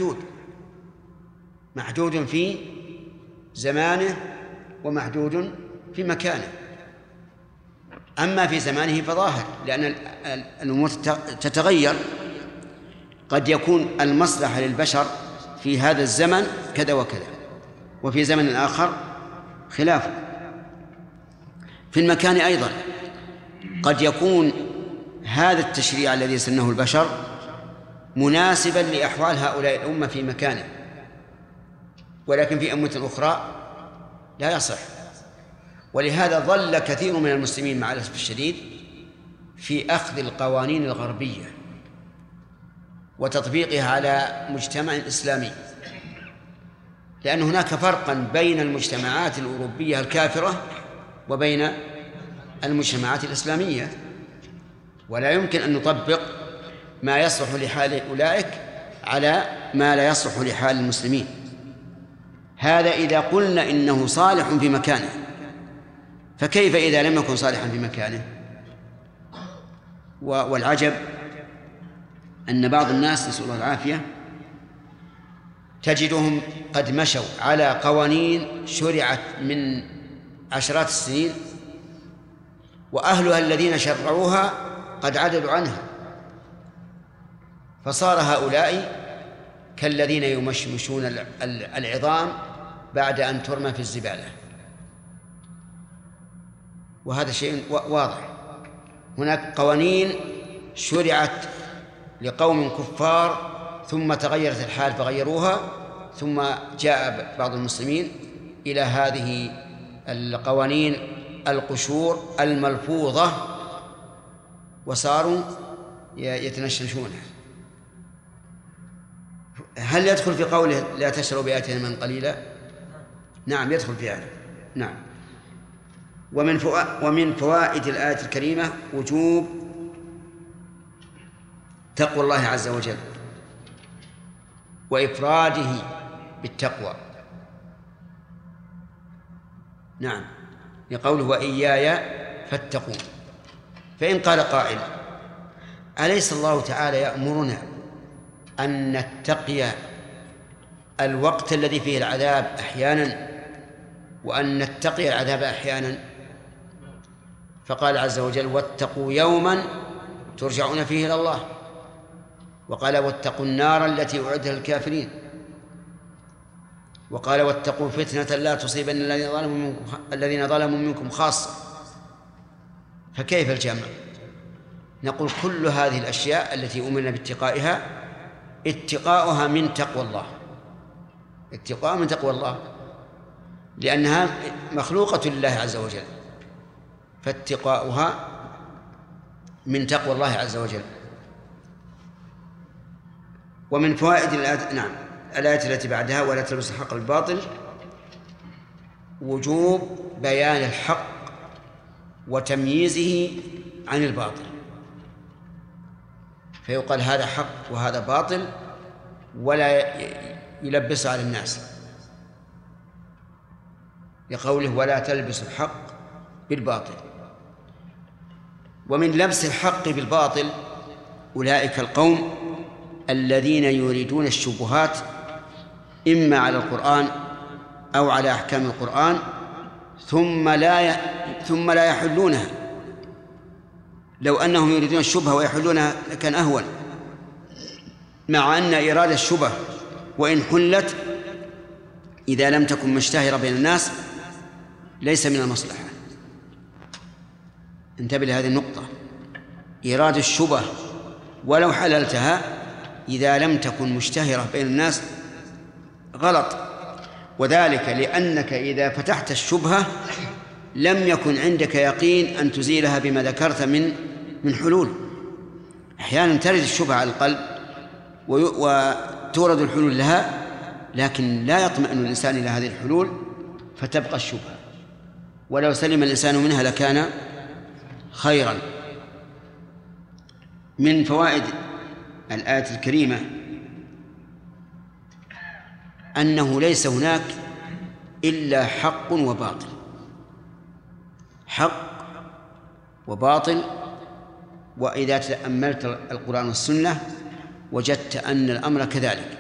محدود في زمانه ومحدود في مكانه. أما في زمانه فظاهر، لأن الأمور تتغير، قد يكون المصلحة للبشر في هذا الزمن كذا وكذا، وفي زمن آخر خلافه. في المكان أيضا. قد يكون هذا التشريع الذي سنه البشر مناسبا لأحوال هؤلاء الأمة في مكانه، ولكن في أمة أخرى لا يصح. ولهذا ظل كثير من المسلمين مع الأسف الشديد في أخذ القوانين الغربية وتطبيقها على مجتمع إسلامي، لأن هناك فرقا بين المجتمعات الأوروبية الكافرة وبين المجتمعات الإسلامية، ولا يمكن أن نطبق ما يصلح لحال أولئك على ما لا يصلح لحال المسلمين. هذا إذا قلنا إنه صالح في مكانه، فكيف إذا لم يكن صالحا في مكانه؟ والعجب أن بعض الناس نسأل الله العافية تجدهم قد مشوا على قوانين شرعت من عشرات السنين، وأهلها الذين شرعوها قد عدلوا عنها، فصار هؤلاء كالذين يمشمشون العظام بعد أن ترمى في الزبالة. وهذا شيء واضح. هناك قوانين شرعت لقوم كفار ثم تغيرت الحال فغيروها، ثم جاء بعض المسلمين إلى هذه القوانين القشور الملفوظة وصاروا يتنشنشونها. هل يدخل في قوله لا تشتروا بآياتنا من قليلا؟ نعم يدخل في هذا. نعم. ومن فوائد الآية الكريمة وجوب تقوى الله عز وجل وإفراده بالتقوى. نعم، لقوله وإياي فاتقون. فإن قال قائل أليس الله تعالى يأمرنا أن نتقي الوقت الذي فيه العذاب أحيانا وأن نتقي العذاب أحيانا؟ فقال عز وجل واتقوا يوما ترجعون فيه إلى الله، وقال واتقوا النار التي أعدت للكافرين، وقال واتقوا فتنة لا تصيبن الذين ظلموا منكم خاصة. فكيف الجمع؟ نقول كل هذه الأشياء التي أمرنا باتقائها اتقاؤها من تقوى الله، اتقاء من تقوى الله، لأنها مخلوقة لله عز وجل، فاتقاؤها من تقوى الله عز وجل. ومن فوائد الآية التي بعدها ولا تلبسوا الحق بالباطل وجوب بيان الحق وتمييزه عن الباطل، فيقال هذا حق وهذا باطل ولا يلبس على الناس، لقوله ولا تلبسوا الحق بالباطل. ومن لبس الحق بالباطل أولئك القوم الذين يريدون الشبهات إما على القرآن أو على أحكام القرآن ثم لا يحلونها. لو أنهم يريدون الشبهة ويحلونها كان أهون، مع أن إرادة الشبهة وإن حلت إذا لم تكن مشتهرة بين الناس ليس من المصلحة. انتبه لهذه النقطة، إرادة الشبهة ولو حللتها إذا لم تكن مشتهرة بين الناس غلط، وذلك لأنك إذا فتحت الشبهة لم يكن عندك يقين أن تزيلها بما ذكرت من حلول. أحيانا ترد الشبهة على القلب وتورد الحلول لها، لكن لا يطمئن الإنسان إلى هذه الحلول فتبقى الشبهة، ولو سلم الإنسان منها لكان خيرا. من فوائد الآية الكريمة أنه ليس هناك إلا حق وباطل، حق وباطل. وإذا تأملت القرآن والسنة وجدت أن الأمر كذلك.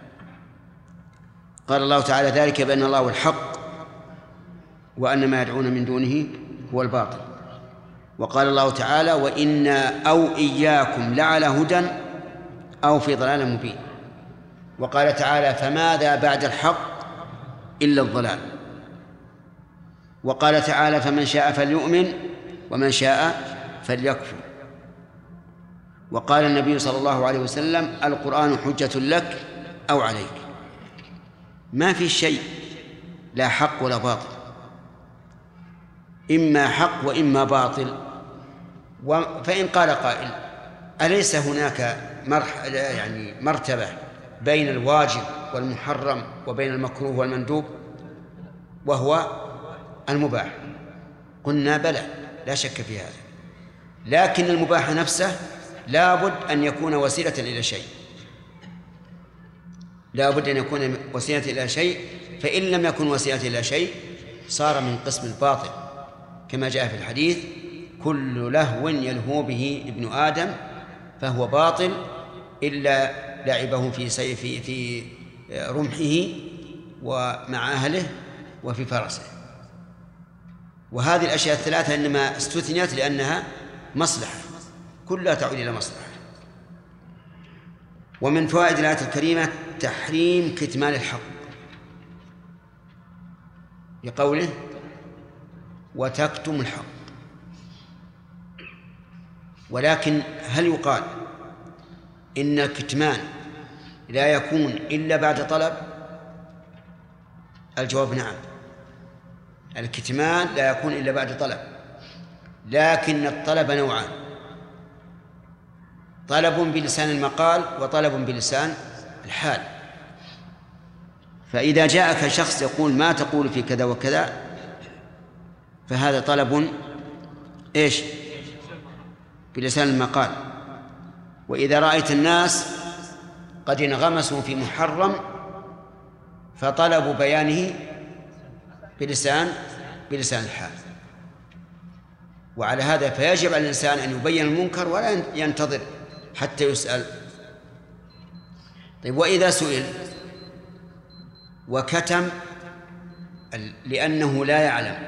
قال الله تعالى ذلك بأن الله هو الحق وأن ما يدعون من دونه هو الباطل. وقال الله تعالى وإنا أو إياكم لعلى هدى أو في ضلال مبين. وقال تعالى فماذا بعد الحق إلا الضلال. وقال تعالى فمن شاء فليؤمن ومن شاء فليكفر. وقال النبي صلى الله عليه وسلم القرآن حجة لك أو عليك. ما في شيء لا حق ولا باطل، إما حق وإما باطل. فإن قال قائل أليس هناك مرتبة بين الواجب والمحرم وبين المكروه والمندوب وهو المباح؟ قلنا بلى، لا شك في هذا، لكن المباح نفسه لا بد أن يكون وسيلة إلى شيء، لا بد أن يكون وسيلة إلى شيء، فإن لم يكن وسيلة إلى شيء صار من قسم الباطل، كما جاء في الحديث كل لهو يلهو به ابن آدم فهو باطل إلا لعبه في رمحه ومع أهله وفي فرسه. وهذه الأشياء الثلاثة إنما استثنيت لأنها مصلحة، كلها تعود إلى مصلحة. ومن فوائد الآية الكريمة تحريم كتمان الحق بقوله وتكتم الحق. ولكن هل يقال إن الكتمان لا يكون إلا بعد طلب؟ الجواب نعم، الكتمان لا يكون إلا بعد طلب، لكن الطلب نوعان: طلب بلسان المقال وطلب بلسان الحال. فإذا جاءك شخص يقول ما تقول في كذا وكذا فهذا طلب إيش؟ بلسان المقال. وإذا رأيت الناس قد انغمسوا في محرم فطلبوا بيانه بلسان الحال. وعلى هذا فيجب على الإنسان أن يبين المنكر ولا ينتظر حتى يسأل. طيب وإذا سئل وكتم لأنه لا يعلم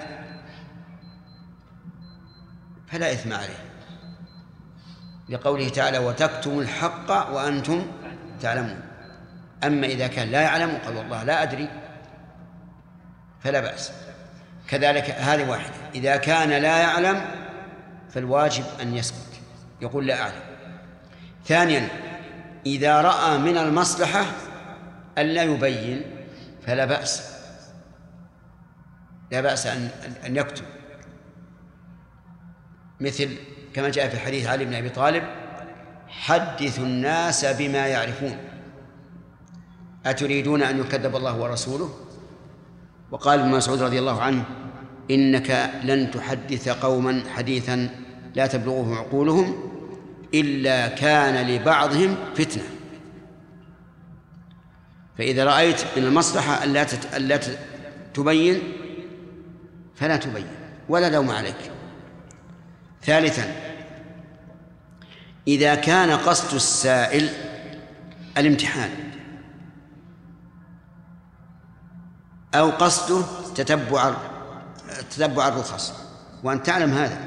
فلا إثم عليه، لقوله تعالى وتكتم الحق وأنتم تعلمون. أما إذا كان لا يعلم قال والله لا أدري فلا بأس. كذلك هذه واحدة. إذا كان لا يعلم فالواجب أن يسكت، يقول لا أعلم. ثانيا إذا رأى من المصلحة ألا يبين فلا بأس، لا بأس أن يكتب، مثل كما جاء في حديث علي بن أبي طالب حدثوا الناس بما يعرفون أتريدون أن يكذب الله ورسوله؟ وقال ابن مسعود رضي الله عنه إنك لن تحدث قوما حديثا لا تبلغه عقولهم إلا كان لبعضهم فتنة. فإذا رأيت من المصلحة ألا تبين فلا تبين ولا لوم عليك. ثالثا إذا كان قصد السائل الامتحان أو قصده تتبع الرخص وأن تعلم هذا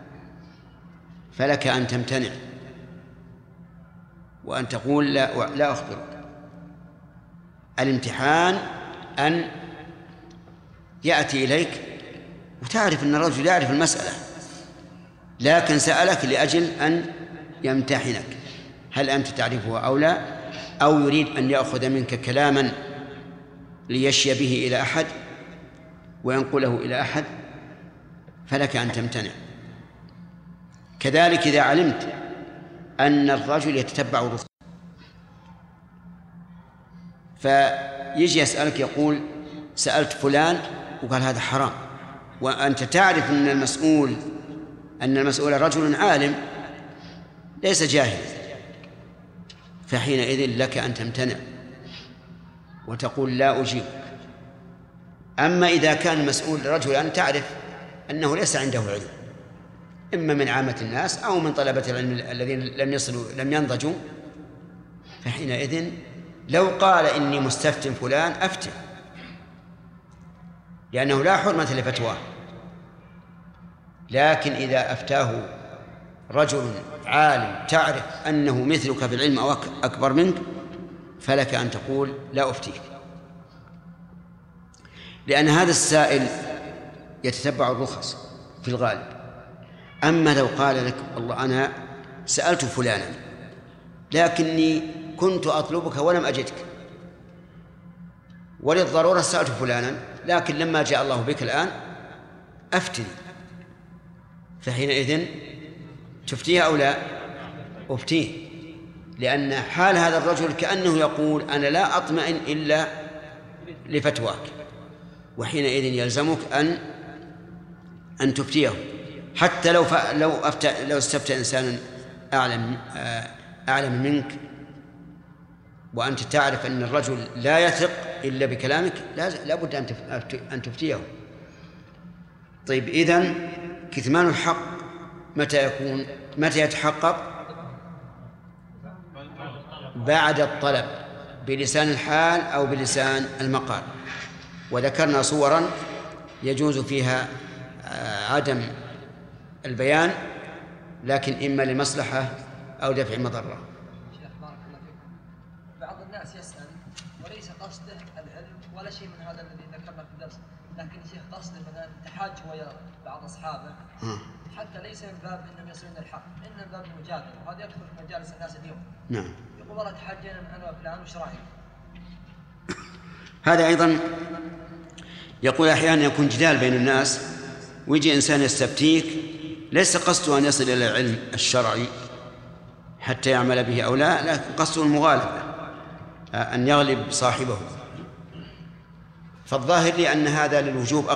فلك أن تمتنع وأن تقول لا أخبرك. الامتحان أن يأتي إليك وتعرف أن الرجل يعرف المسألة لكن سألك لأجل أن يمتحنك هل أنت تعرفه أو لا، أو يريد أن يأخذ منك كلاما ليشي به إلى أحد وينقله إلى أحد فلك أن تمتنع. كذلك إذا علمت أن الرجل يتتبع الرخص فيجي يسألك يقول سألت فلان وقال هذا حرام، وأنت تعرف أن المسؤول رجل عالم ليس جاهل، فحينئذ لك أن تمتنع وتقول لا أجيب. أما إذا كان المسؤول رجلا تعرف أنه ليس عنده علم إما من عامة الناس أو من طلبة العلم الذين لم ينضجوا، فحينئذ لو قال إني مستفتٍ فلان أفتي لأنه لا حرمة لفتواه. لكن إذا أفتاه رجل عالم تعرف أنه مثلك في العلم أو أكبر منك فلك أن تقول لا أفتيك، لأن هذا السائل يتتبع الرخص في الغالب. أما لو قال لك الله أنا سألت فلانا لكني كنت أطلبك ولم أجدك، وللضرورة سألت فلانا لكن لما جاء الله بك الآن أفتني، فحينئذ تفتيه أو لا؟ أفتيه، لأن حال هذا الرجل كأنه يقول أنا لا أطمئن إلا لفتواك، وحينئذ يلزمك أن تفتيه، حتى لو استفتى إنسان أعلم منك وأنت تعرف أن الرجل لا يثق إلا بكلامك لا بد أن تفتيه. طيب إذن كتمان الحق متى يتحقق؟ بعد الطلب بلسان الحال أو بلسان المقال، وذكرنا صورا يجوز فيها عدم البيان لكن إما لمصلحة أو دفع مضرة. شيخ بارك الله فيكم، بعض الناس يسأل وليس قصده العلم ولا شيء من هذا الذي ذكرنا في الدرس، لكن الشيخ قصده مثلا التحاج ويا بعض أصحابه حتى ليس من باب أنهم يصلون الحق، إنه من باب المجادلة، وهذا يكثر في مجالس الناس اليوم. نعم. يقول والله تحاجينا أنا وفلان وش رأيك؟ هذا أيضا يقول أحيانا يكون جدال بين الناس ويجي إنسان يستفتيك ليس قصده أن يصل إلى العلم الشرعي حتى يعمل به أو لا، لكن قصده المغالبة، أن يغلب صاحبه. فالظاهر لي أن هذا للوجوب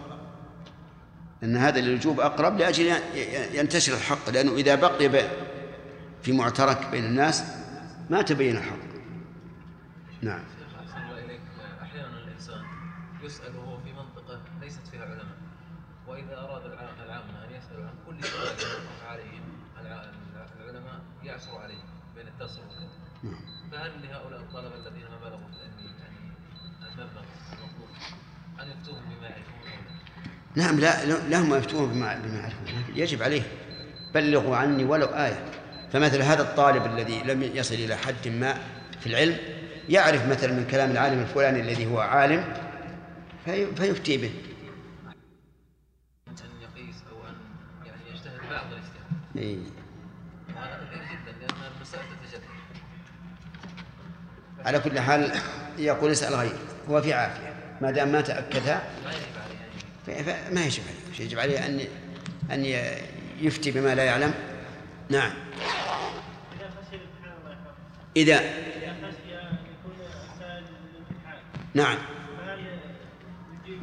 أقرب، لأجل ينتشر الحق، لأنه إذا بقي في معترك بين الناس ما تبين الحق. نعم. أحيانا الإنسان يسأل وهو في منطقة ليست فيها علماء، وإذا أراد العامة أن يسألوا عن كل سؤال يوقف عليهم العلماء يعثروا عليه بين الدرس والكتاب. فهل لهؤلاء الطلبة الذين ما بلغوا في المبلغ المطلوب أن يفتوهم بما يعرفون؟ نعم، لا هم يفتوهم بما يعرفون، يجب عليه بلغوا عني ولو آية. فمثل هذا الطالب الذي لم يصل إلى حد ما في العلم يعرف مثلا من كلام العالم الفلاني الذي هو عالم فيفتي به. أن يقيس أو أن يعني يجتهد بعض الاجتهاد. وهذا كثير جدا لأن المسائل تتجدد. على كل حال يقول اسأل غير، هو في عافية ما دام ما تأكدها ما يجب عليه، يجب عليه أن يفتي بما لا يعلم. نعم. إذا خشي أن يكون السائل للامتحان. نعم. فهل يجيب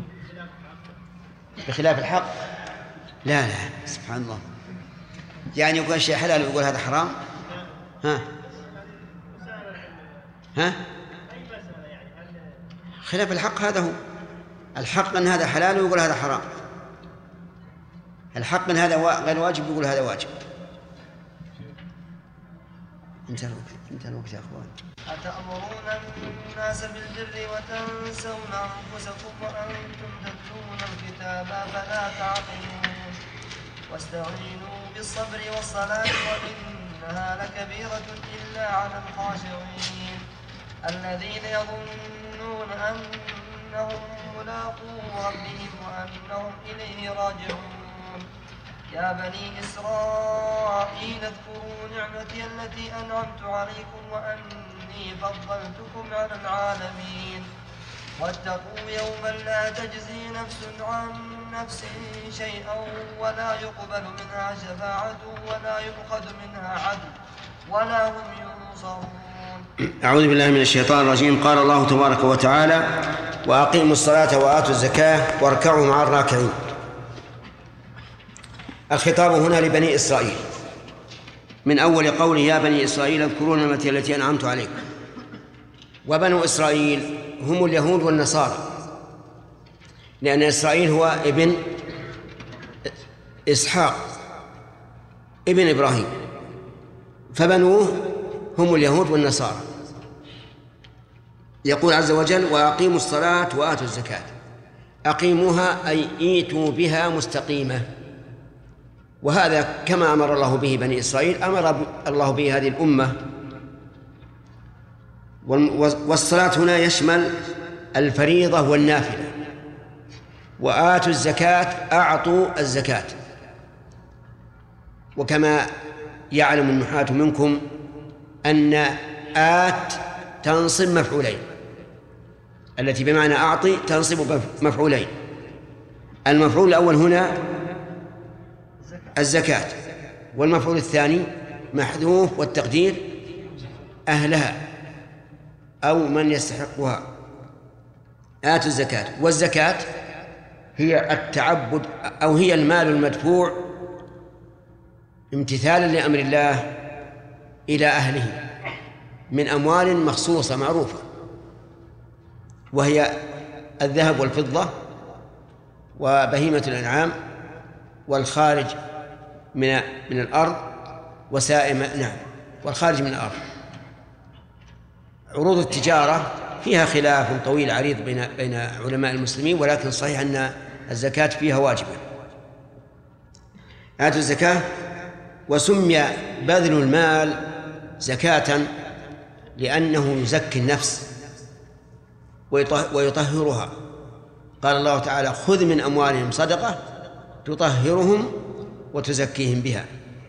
بخلاف الحق؟ لا سبحان الله، يعني يقول شيء حلال ويقول هذا حرام. خلاف الحق هذا هو الحق، أن هذا حلال ويقول هذا حرام، الحق أن هذا غير واجب ويقول هذا واجب. انتهى الوقت يا أخوان. أتأمرون الناس بالبر وتنسون أنفسكم وأنتم تتلون الكتاب فلا تعقلون، واستعينوا بالصبر والصلاة وإنها لكبيرة إلا على الخاشعين الذين يظنون أنهم ملاقو ربهم وأنهم إليه راجعون. يا بني إسرائيل اذكروا نعمتي التي أنعمت عليكم وأني فضلتكم على العالمين، واتقوا يوما لا تجزي نفس عن نفس شيئا ولا يقبل منها شفاعة ولا يؤخذ منها عدل ولا هم ينصرون. أعوذ بالله من الشيطان الرجيم. قال الله تبارك وتعالى: وأقيموا الصلاة وآتوا الزكاة واركعوا مع الراكعين. الخطاب هنا لبني إسرائيل من أول قوله: يا بني إسرائيل اذكروا نعمتي التي أنعمت عليكم. وبنو إسرائيل هم اليهود والنصارى، لأن إسرائيل هو ابن إسحاق ابن إبراهيم، فبنوه هم اليهود والنصارى. يقول عز وجل: وأقيموا الصلاة وآتوا الزكاة. أقيموها أي إيتوا بها مستقيمة، وهذا كما أمر الله به بني إسرائيل أمر الله به هذه الأمة. والصلاة هنا يشمل الفريضة والنافلة، وآتوا الزكاة أعطوا الزكاة. وكما يعلم النحاة منكم أن آت تنصب مفعولين، التي بمعنى أعطي تنصب مفعولين. المفعول الأول هنا الزكاة، والمفعول الثاني محذوف والتقدير أهلها أو من يستحقها. آتوا الزكاة، والزكاة هي التعبد أو هي المال المدفوع امتثالا لأمر الله إلى أهله من أموال مخصوصة معروفة، وهي الذهب والفضة وبهيمة الأنعام والخارج من الأرض وسائم والخارج من الأرض. عروض التجارة فيها خلاف طويل عريض بين علماء المسلمين، ولكن صحيح أن الزكاة فيها واجبة. آتوا الزكاة. وسمي بذل المال زكاة لأنه يزكي النفس ويطهرها. قال الله تعالى: خذ من أموالهم صدقة تطهرهم وتزكيهم بها،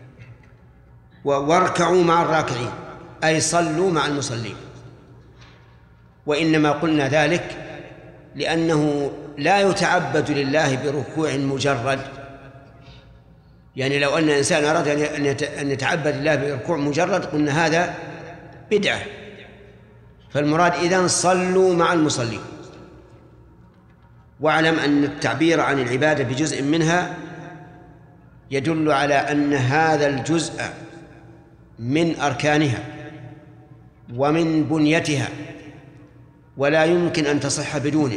واركعوا مع الراكعين، أي صلوا مع المصلين. وإنما قلنا ذلك لأنه لا يتعبد لله بركوع مجرد، يعني لو أن إنسان أراد أن يتعبد لله بركوع مجرد قلنا هذا بدعة. فالمراد إذن صلوا مع المصلين. واعلم أن التعبير عن العبادة بجزء منها يدل على أن هذا الجزء من أركانها ومن بنيتها ولا يمكن أن تصح بدونه.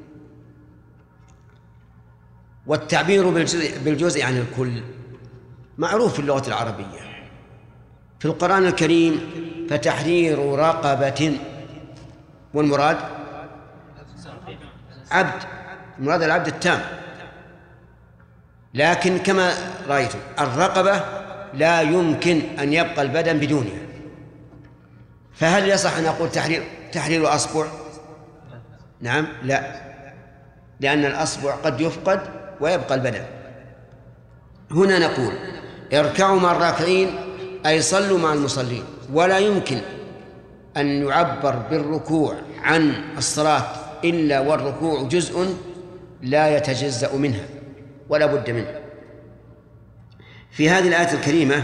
والتعبير بالجزء عن الكل معروف في اللغة العربية. في القرآن الكريم فتحرير رقبة، والمراد عبد، المراد العبد التام. لكن كما رأيتم الرقبة لا يمكن أن يبقى البدن بدونها. فهل يصح أن أقول تحرير أصبع؟ نعم، لا، لأن الأصبع قد يفقد ويبقى البدن. هنا نقول اركعوا مع الراكعين أي صلوا مع المصلين. ولا يمكن أن يعبر بالركوع عن الصلاة إلا والركوع جزء لا يتجزأ منها ولا بد منه. في هذه الآية الكريمة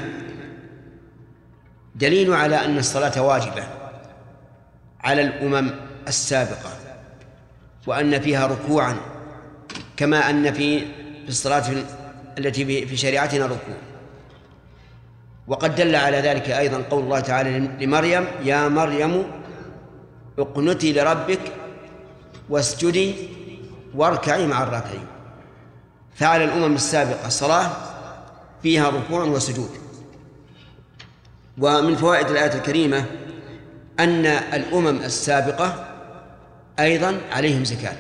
دليل على أن الصلاة واجبة على الأمم السابقة، وأن فيها ركوعا كما أن في الصلاة التي في شريعتنا ركوع. وقد دل على ذلك أيضا قول الله تعالى لمريم: يا مريم اقنتي لربك واسجدي واركعي مع الراكعين. فعلى الأمم السابقة الصلاة فيها ركوع وسجود. ومن فوائد الآية الكريمة أن الأمم السابقة أيضا عليهم زكاة،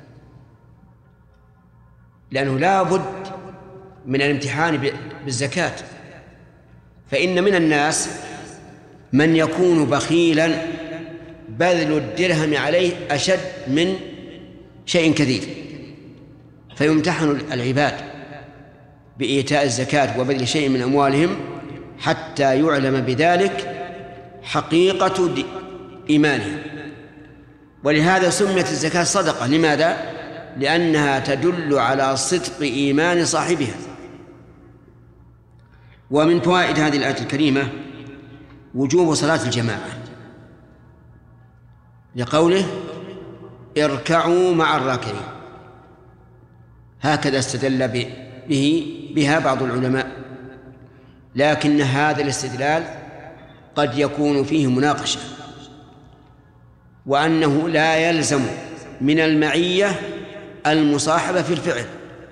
لأنه لا بد من الامتحان بالزكاة. فإن من الناس من يكون بخيلا بذل الدرهم عليه أشد من شيء كثير، فيمتحن العباد بإيتاء الزكاة وبذل شيء من أموالهم حتى يعلم بذلك حقيقة إيمانهم. ولهذا سميت الزكاة صدقة. لماذا؟ لأنها تدل على صدق إيمان صاحبها. ومن فوائد هذه الآية الكريمة وجوب صلاة الجماعة، لقوله: اركعوا مع الراكعين. هكذا استدل بها بعض العلماء، لكن هذا الاستدلال قد يكون فيه مناقشة، وأنه لا يلزم من المعية المصاحبة في الفعل.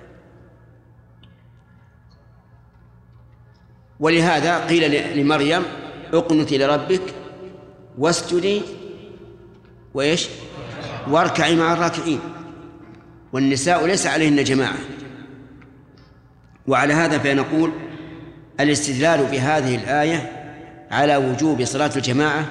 ولهذا قيل لمريم: اقنتي لربك واسجدي واركعي مع الراكعين. والنساء ليس عليهن جماعة. وعلى هذا فنقول الاستدلال بهذه الآية على وجوب صلاة الجماعة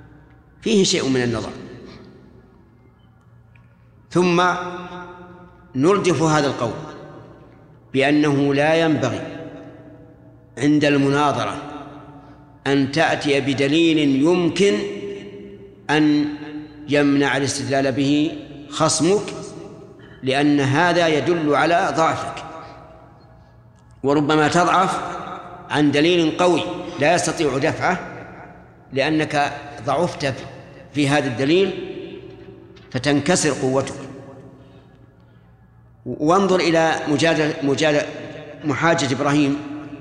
فيه شيء من النظر. ثم نردف هذا القول بأنه لا ينبغي عند المناظرة أن تأتي بدليل يمكن أن يمنع الاستدلال به خصمك، لأن هذا يدل على ضعفك، وربما تضعف عن دليل قوي لا يستطيع دفعه لأنك ضعفت في هذا الدليل فتنكسر قوتك. وانظر إلى محاجة إبراهيم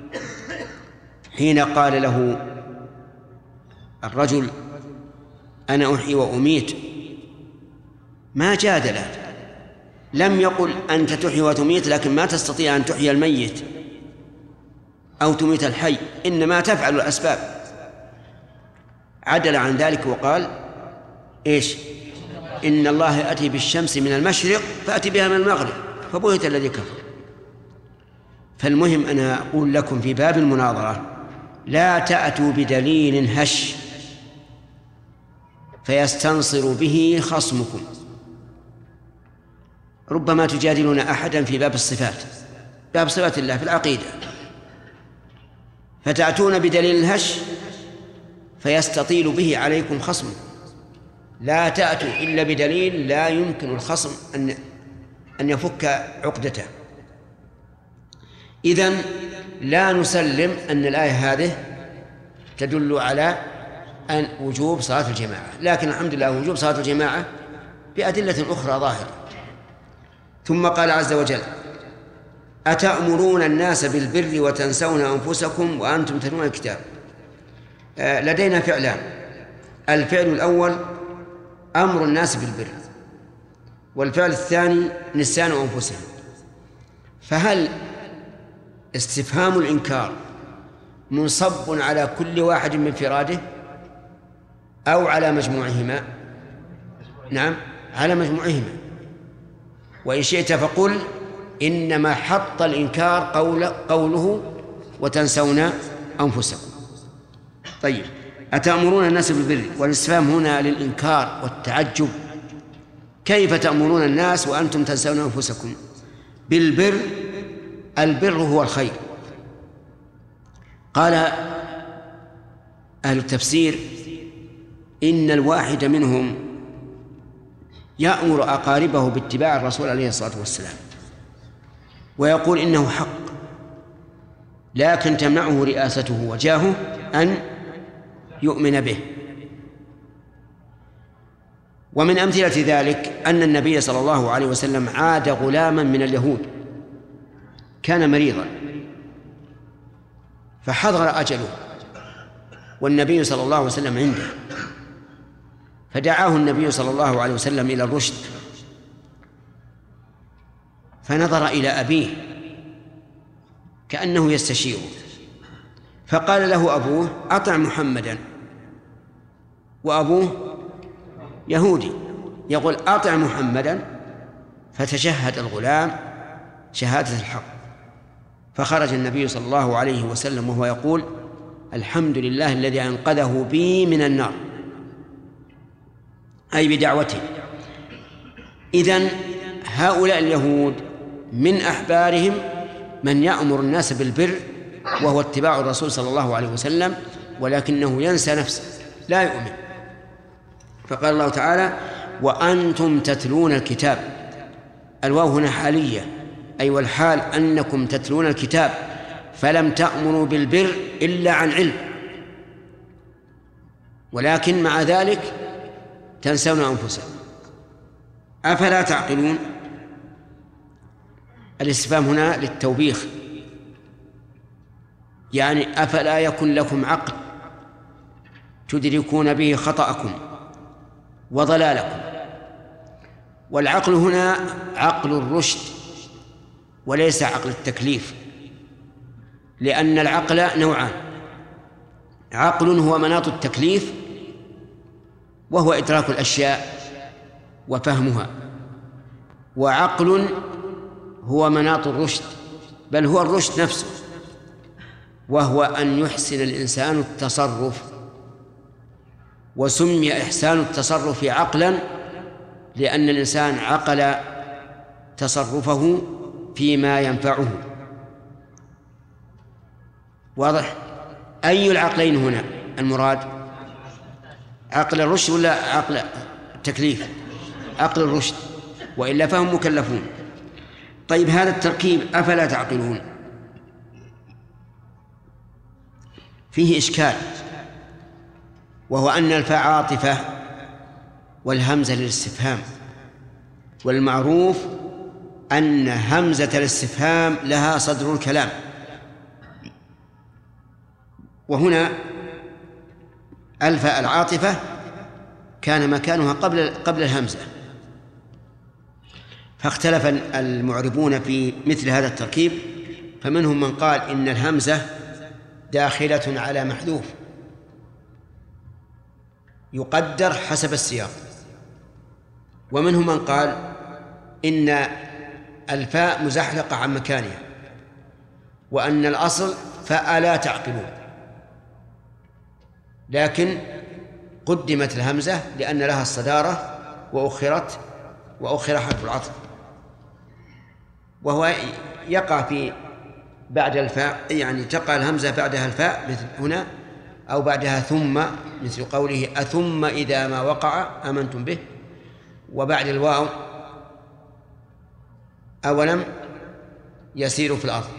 حين قال له الرجل أنا أحيي وأميت، ما جادله، لم يقل أنت تحيي وتميت لكن ما تستطيع أن تحيي الميت أو تميت الحي، إنما تفعل الأسباب. عدل عن ذلك وقال إيش؟ إن الله يأتي بالشمس من المشرق فأتي بها من المغرب فبهت الذي كفر. فالمهم أنا أقول لكم في باب المناظرة لا تأتوا بدليل هش فيستنصر به خصمكم. ربما تجادلون أحدا في باب الصفات، باب صفات الله في العقيدة، فتأتون بدليل هش فيستطيل به عليكم خصمكم. لا تأتوا إلا بدليل لا يمكن الخصم أن يفك عقدته. إذن لا نسلم أن الآية هذه تدل على أن وجوب صلاة الجماعة، لكن الحمد لله وجوب صلاة الجماعة بأدلة أخرى ظاهرة. ثم قال عز وجل أتأمرون الناس بالبر وتنسون أنفسكم وأنتم تتلون الكتاب. لدينا فعلان، الفعل الأول أمر الناس بالبر، والفعل الثاني نسيان أنفسهم. فهل استفهام الإنكار منصب على كل واحد من فراده أو على مجموعهما؟ نعم، على مجموعهما. وإن شئت فقل إنما حط الإنكار قوله وتنسون أنفسكم. طيب، أتأمرون الناس بالبر، والاستفهام هنا للإنكار والتعجب، كيف تأمرون الناس وأنتم تنسون أنفسكم بالبر؟ البر هو الخير. قال أهل التفسير إن الواحد منهم يأمر أقاربه باتباع الرسول عليه الصلاة والسلام ويقول إنه حق، لكن تمنعه رئاسته وجاهه أن يؤمن به. ومن أمثلة ذلك أن النبي صلى الله عليه وسلم عاد غلاما من اليهود كان مريضا فحضر أجله والنبي صلى الله عليه وسلم عنده، فدعاه النبي صلى الله عليه وسلم إلى الرشد، فنظر إلى أبيه كأنه يستشيره، فقال له أبوه أطع محمدا، وأبوه يهودي يقول أطع محمدا، فتشهد الغلام شهادة الحق. فخرج النبي صلى الله عليه وسلم وهو يقول الحمد لله الذي أنقذه بي من النار، أي بدعوته. إذن هؤلاء اليهود من أحبارهم من يأمر الناس بالبر وهو اتباع الرسول صلى الله عليه وسلم، ولكنه ينسى نفسه لا يؤمن. فقال الله تعالى وأنتم تتلون الكتاب، الواو هنا حالية، أي والحال أنكم تتلون الكتاب فلم تأمروا بالبر إلا عن علم، ولكن مع ذلك تنسون أنفسكم. أفلا تعقلون؟ الاستفهام هنا للتوبيخ، يعني أفلا يكن لكم عقل تدركون به خطأكم وضلالكم؟ والعقل هنا عقل الرشد وليس عقل التكليف، لأن العقل نوعان، عقل هو مناط التكليف وهو إدراك الأشياء وفهمها، وعقل هو مناط الرشد، بل هو الرشد نفسه، وهو أن يحسن الإنسان التصرف. وسمي إحسان التصرف عقلا لأن الإنسان عقل تصرفه فيما ينفعه. واضح؟ أي العقلين هنا المراد؟ عقل الرشد ولا عقل التكليف؟ عقل الرشد، وإلا فهم مكلفون. طيب هذا التركيب أفلا تعقلون؟ فيه إشكال، وهو أن الفاء عاطفة والهمزة للاستفهام، والمعروف أن همزة الاستفهام لها صدر الكلام، وهنا الفاء العاطفة كان مكانها قبل الهمزة، فاختلف المعربون في مثل هذا التركيب، فمنهم من قال إن الهمزة داخلة على محذوف يقدر حسب السياق، ومنهم من قال إن الفاء مزحلقة عن مكانها، وأن الأصل فألا تعقلون، لكن قدمت الهمزة لأن لها الصدارة وأخر حرف العطف، وهو يقع في بعد الفاء، يعني تقع الهمزة بعدها الفاء مثل هنا، أو بعدها ثم مثل قوله أثم إذا ما وقع آمنتم به، وبعد الواو أولم يسيروا في الأرض.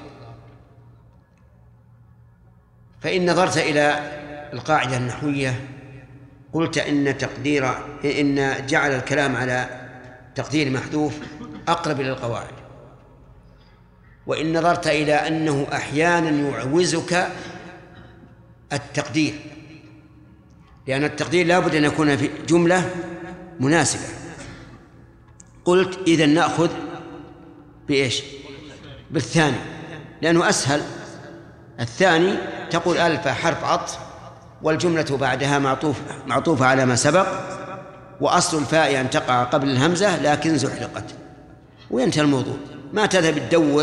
فإن نظرت إلى القاعدة النحوية قلت إن جعل الكلام على تقدير محذوف أقرب إلى القواعد، وإن نظرت إلى أنه أحيانا يعوزك التقدير، لأن التقدير لا بد أن يكون في جملة مناسبة، قلت إذن نأخذ بإيش؟ بالثاني، لأنه أسهل. الثاني تقول ألف حرف عطف والجملة بعدها معطوفة على ما سبق، وأصل الفاء أن تقع قبل الهمزة لكن زحلقت، وينتهي الموضوع. ما تذهب تدور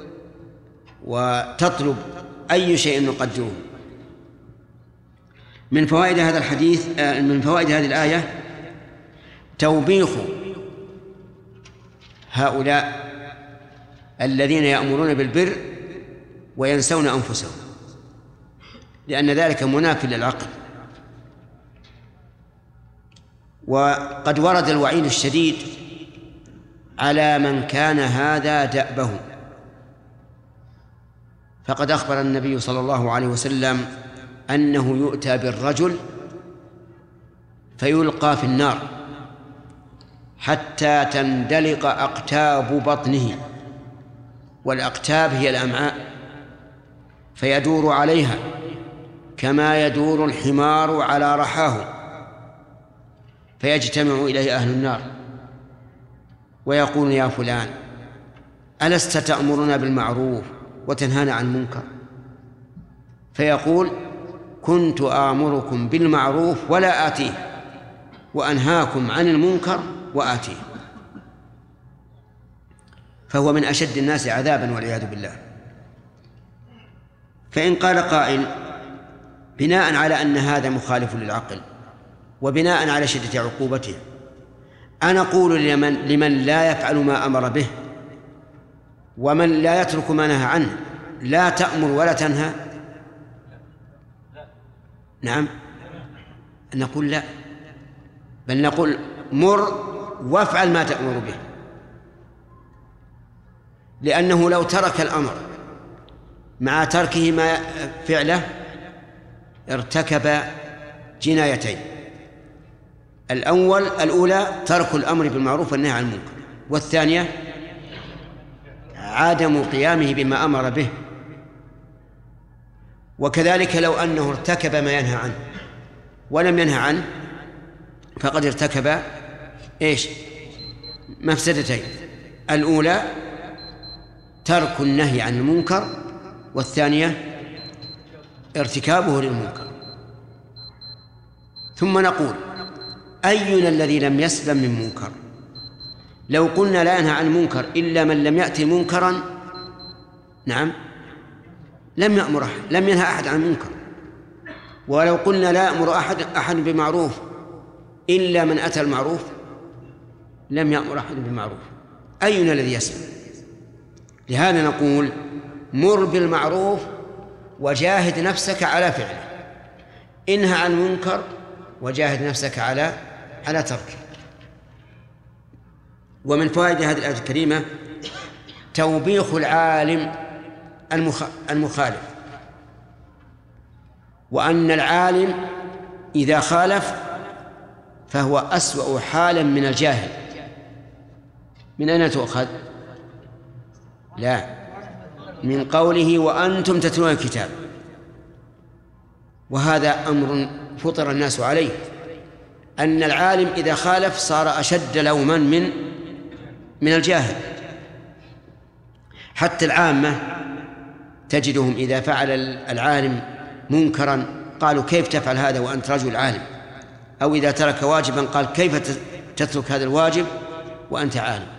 وتطلب أي شيء نقدره. من فوائد هذا الحديث، من فوائد هذه الآية توبيخ هؤلاء الذين يأمرون بالبر وينسون أنفسهم، لأن ذلك مناف للعقل. وقد ورد الوعيد الشديد على من كان هذا دأبه، فقد أخبر النبي صلى الله عليه وسلم أنه يؤتى بالرجل فيلقى في النار حتى تندلق أقتاب بطنه، والأقتاب هي الأمعاء، فيدور عليها كما يدور الحمار على رحاه، فيجتمع إليه أهل النار ويقول يا فلان ألست تأمرنا بالمعروف وتنهانا عن المنكر؟ فيقول كنت آمركم بالمعروف ولا آتيه، وأنهاكم عن المنكر وآتيه. فهو من أشد الناس عذابا والعياذ بالله. فإن قال قائل بناء على أن هذا مخالف للعقل وبناء على شدة عقوبته، أنا أقول لمن لا يفعل ما أمر به ومن لا يترك ما نهى عنه لا تأمر ولا تنهى؟ نعم، نقول لا، بل نقول مر وافعل ما تأمر به، لأنه لو ترك الأمر مع تركه ما فعله ارتكب جنايتين. الأولى ترك الأمر بالمعروف والنهي عن المنكر، والثانية عدم قيامه بما أمر به. وكذلك لو أنه ارتكب ما ينهى عنه ولم ينهى عنه فقد ارتكب إيش؟ مفسدتين: الأولى ترك النهي عن المنكر، والثانية ارتكابه للمنكر. ثم نقول أينا الذي لم يسلم من منكر؟ لو قلنا لا ينهى عن المنكر إلا من لم يأتي منكرا، نعم، لم يأمر أحد، لم ينهى أحد عن المنكر. ولو قلنا لا يأمر أحد بمعروف إلا من أتى المعروف، لم يأمر أحد بمعروف. أينا الذي يسمع؟ لهذا نقول مر بالمعروف وجاهد نفسك على فعله، انهى عن المنكر وجاهد نفسك على تركه. ومن فوائد هذه الآية الكريمة توبيخ العالم المخالف، وأن العالم إذا خالف فهو أسوأ حالا من الجاهل. من أين تؤخذ؟ لا، من قوله وأنتم تتلون الكتاب، وهذا أمر فطر الناس عليه، أن العالم إذا خالف صار أشد لوما من الجاهل. حتى العامة تجدهم إذا فعل العالم منكرا قالوا كيف تفعل هذا وأنت رجل عالم، أو إذا ترك واجبا قال كيف تترك هذا الواجب وأنت عالم.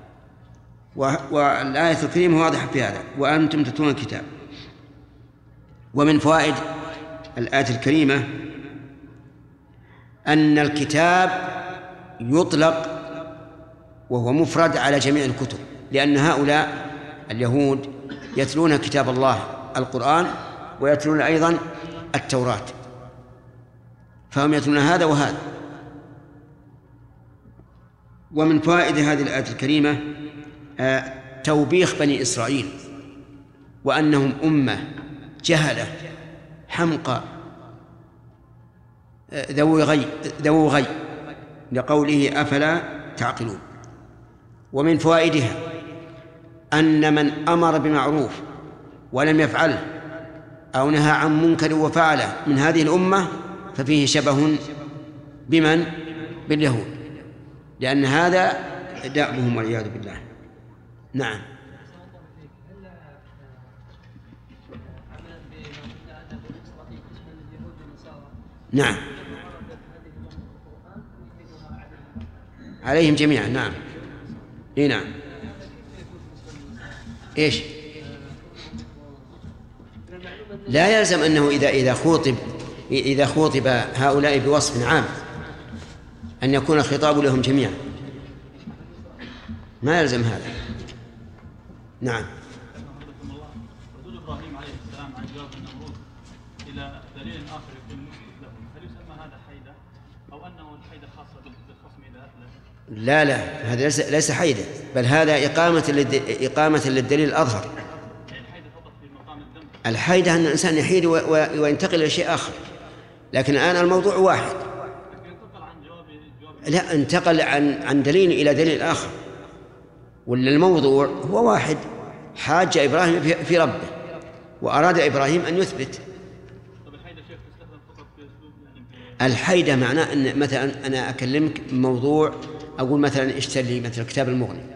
والآية الكريمة واضحة في هذا، وأنتم تتلون الكتاب. ومن فوائد الآية الكريمة أن الكتاب يطلق وهو مفرد على جميع الكتب، لأن هؤلاء اليهود يتلون كتاب الله القرآن ويتلون أيضا التوراة، فهم يتلون هذا وهذا. ومن فوائد هذه الآية الكريمة توبيخ بني إسرائيل، وأنهم أمة جهلة حمقى ذو غي لقوله أفلا تعقلون. ومن فوائدها أن من أمر بمعروف ولم يفعله أو نهى عن منكر وفعله من هذه الأمة ففيه شبه بمن؟ باليهود، لأن هذا دأبهم والعياذ بالله. نعم. نعم عليهم جميعا. نعم. إيه نعم. إيش؟ لا يلزم أنه إذا خوطب هؤلاء بوصف عام أن يكون الخطاب لهم جميعا، ما يلزم هذا. نعم. ردود إبراهيم عليه السلام عن جواب النمرود إلى دليل آخر يكون مفيد لهم، هل يسمى هذا حيدة أو أنه الحيدة خاصة بالخصم إذا أثلث؟ لا، هذا ليس حيدة، بل هذا إقامة للدليل الأظهر. الحيدة أن الإنسان يحيد وينتقل إلى شيء آخر، لكن الآن الموضوع واحد. لا، انتقل عن دليل إلى دليل آخر، ولا الموضوع هو واحد. حاج إبراهيم في ربه وأراد إبراهيم أن يثبت. الحيدة معناه أن مثلا أنا أكلمك موضوع، أقول مثلا اشتري لي مثلا كتاب المغني،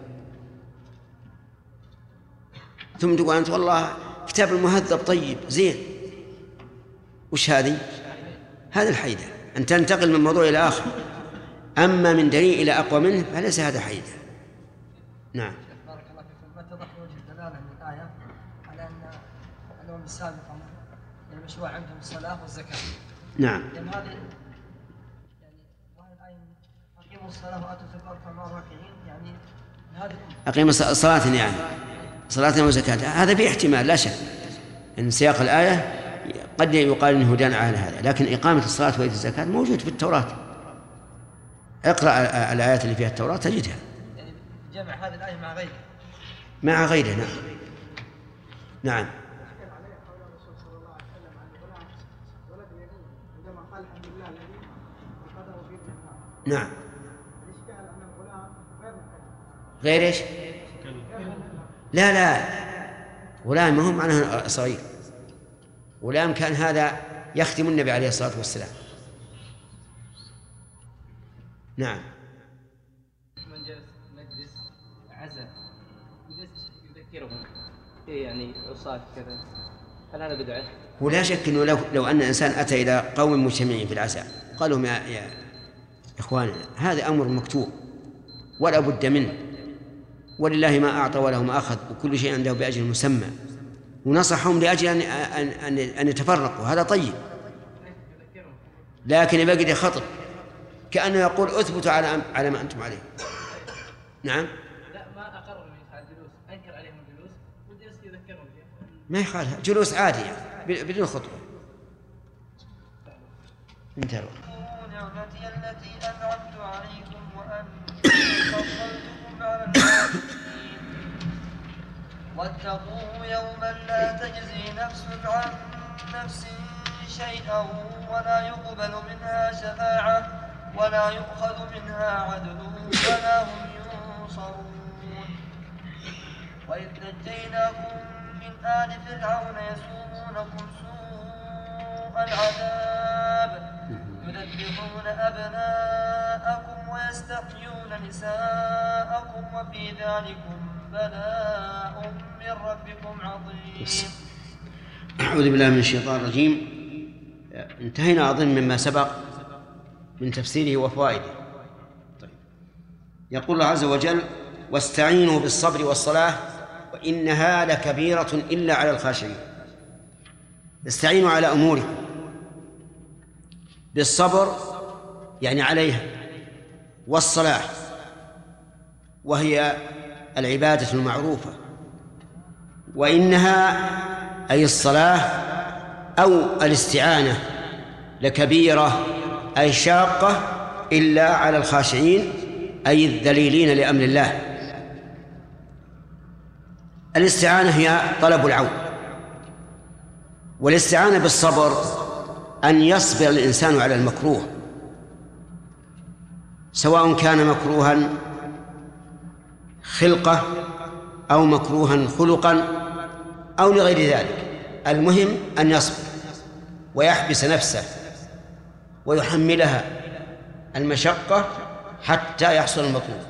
ثم تقول أنت والله كتاب المهذب طيب زين، وش هذه؟ هذا الحيدة، أن تنتقل من موضوع إلى آخر. أما من دليل إلى أقوى منه فليس هذا حيدة. نعم. بارك الله فيكم. ما اتضح وجه الدلالة من الآية على أن الأمم السابقة المشروع عندهم الصلاة والزكاة. نعم. لأن هذه يعني وهذه الآية أقيموا الصلاة وآتوا الزكاة واركعوا مع الراكعين، يعني هذه أقيموا صلاة، يعني صلاة وزكاة، هذا فيه احتمال لا شك إن سياق الآية قد يقال إنه دان على هذا، لكن إقامة الصلاة وإيتاء الزكاة موجود في التوراة. اقرأ الآيات اللي فيها التوراة تجدها. يعني جمع هذه الآية مع غيرها. نعم. نعم. نعم. غير ايش؟ لا غلام ما هو معناه صغير، غلام كان هذا يخدم النبي عليه الصلاة والسلام. نعم. من جلس مجلس عزاء يذكرهم يعني عصاة كذا، هل هذا بدعة؟ ولا شك أنه لو أن إنسان أتى إلى قوم مجتمعين في العزاء قال لهم يا إخواننا هذا أمر مكتوب ولا بد منه، ولله ما أعطى وله ما أخذ وكل شيء عنده بأجل مسمى، ونصحهم لأجل أن يتفرقوا، هذا طيب. لكن يبقى خطر كأنه يقول أثبتوا على ما أنتم عليه. نعم. لا ما ما يخالها، جلوس عادي يعني بدون خطوة. انتهى. نعمتي التي أنعمت عليكم وأني فضلتكم على العالمين واتقوا يوما لا تجزي نفس عن نفس شيئا ولا يقبل منها شفاعة ولا يؤخذ منها عدل ولا هم ينصرون. وإذ نجيناكم من آل فرعون يسومونكم سوء العذاب يذبحون أبناءكم ويستحيون نساءكم وفي ذلكم بلاء من ربكم عظيم. أعوذ بالله من الشيطان الرجيم. انتهينا أظن مما سبق من تفسيره وفوائده. طيب. يقول الله عز وجل: واستعينوا بالصبر والصلاة وإنها لكبيرة إلا على الخاشعين. استعينوا على أموركم بالصبر يعني عليها، والصلاة وهي العبادة المعروفة، وإنها أي الصلاة أو الاستعانة لكبيرة أي شاقة إلا على الخاشعين أي الذليلين لأمر الله. الاستعانة هي طلب العون، والاستعانة بالصبر أن يصبر الإنسان على المكروه، سواء كان مكروها خلقة أو مكروها خلقا أو لغير ذلك. المهم أن يصبر ويحبس نفسه ويحملها المشقة حتى يحصل المطلوب،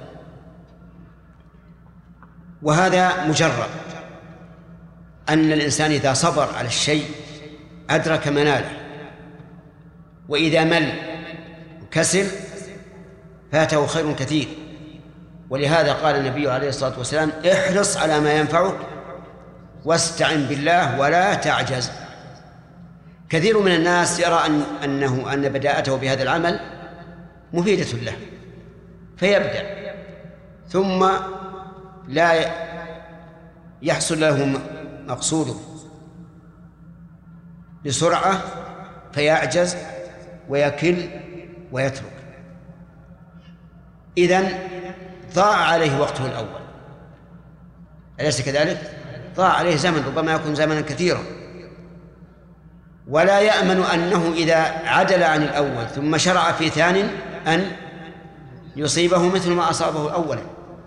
وهذا مجرد أن الإنسان إذا صبر على الشيء أدرك مناله، وإذا مل وكسل فاته خير كثير. ولهذا قال النبي عليه الصلاة والسلام: احرص على ما ينفعك واستعن بالله ولا تعجز. كثير من الناس يرى أن بداءته بهذا العمل مفيدة له فيبدأ، ثم لا يحصل له مقصوده بسرعة فيعجز ويكل ويترك. إذن ضاع عليه وقته الأول، أليس كذلك؟ ضاع عليه زمن ربما يكون زمنا كثيرا، ولا يأمن أنه إذا عدل عن الأول ثم شرع في ثان أن يصيبه مثل ما أصابه أولا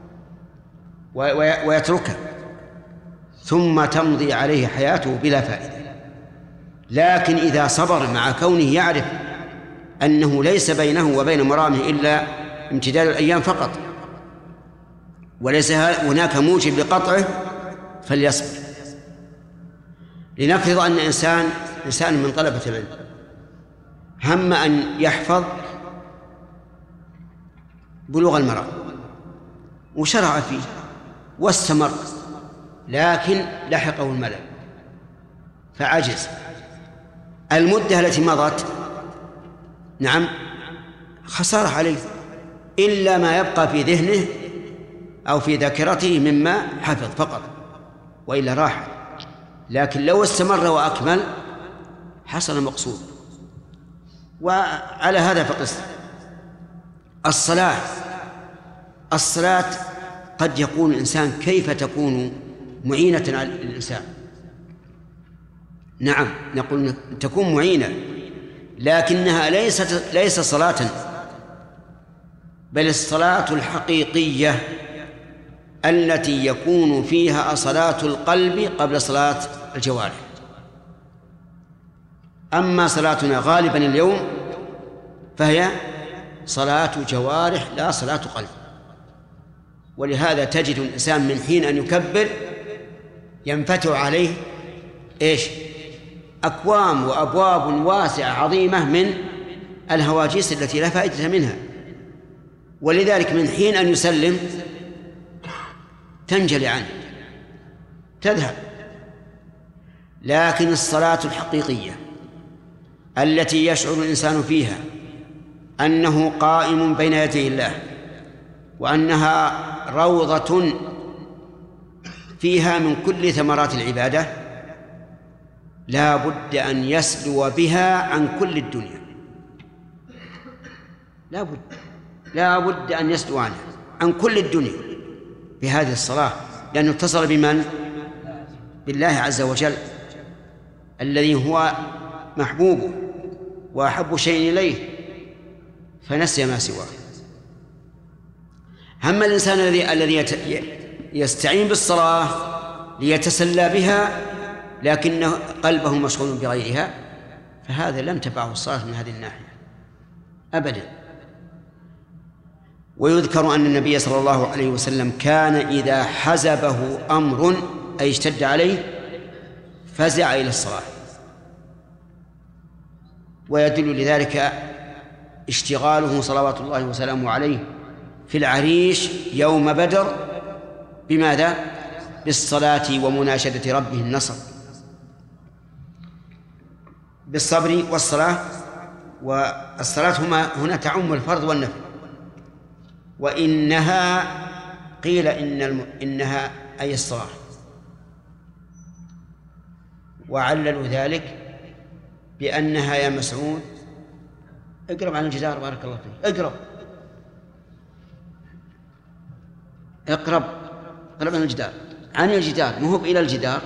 ويتركه، ثم تمضي عليه حياته بلا فائدة. لكن إذا صبر مع كونه يعرف أنه ليس بينه وبين مرامه إلا امتداد الأيام فقط وليس هناك موجب لقطعه فليصبر. لنفرض أن إنسان من طلبة العلم هم أن يحفظ بلوغ المرام وشرع فيه واستمر، لكن لحقه الملل فعجز. المدة التي مضت نعم خسارة عليه، إلا ما يبقى في ذهنه أو في ذاكرته مما حفظ فقط، وإلا راح. لكن لو استمر وأكمل حصل مقصود. وعلى هذا فقس الصلاة قد يقول الإنسان: كيف تكون معينة على الإنسان؟ نعم نقول تكون معينة، لكنها ليس صلاة، بل الصلاة الحقيقية التي يكون فيها صلاة القلب قبل صلاة الجوارح. أما صلاتنا غالبا اليوم فهي صلاة جوارح لا صلاة قلب. ولهذا تجد الإنسان من حين أن يكبر ينفتح عليه أكوام وأبواب واسعة عظيمة من الهواجيس التي لا فائدة منها، ولذلك من حين أن يسلم تنجلي عنه تذهب. لكن الصلاة الحقيقية التي يشعر الإنسان فيها أنه قائم بين يدي الله، وأنها روضة فيها من كل ثمرات العبادة، لا بد أن يسلو بها عن كل الدنيا، لا بد أن يسلو عنها عن كل الدنيا بهذه الصلاة، لأنه اتصل بمن؟ بالله عز وجل الذي هو محبوبه وأحب شيء إليه، فنسي ما سواه. أما الإنسان الذي يستعين بالصلاة ليتسلى بها لكن قلبه مشغول بغيرها، فهذا لم تنفعه الصلاة من هذه الناحية أبدا. ويذكر أن النبي صلى الله عليه وسلم كان إذا حزبه أمر أي اشتد عليه فزع إلى الصلاة، ويدل لذلك اشتغاله صلوات الله وسلامه عليه في العريش يوم بدر بماذا؟ بالصلاة ومناشدة ربه النصر، بالصبر والصلاة. والصلاة هنا تعم الفرض والنفل. وإنها قيل إنها أي الصلاة، وعللوا ذلك بأنها يا مسعود اقرب عن الجدار بارك الله فيك، اقرب عن الجدار، عن الجدار مهب إلى الجدار.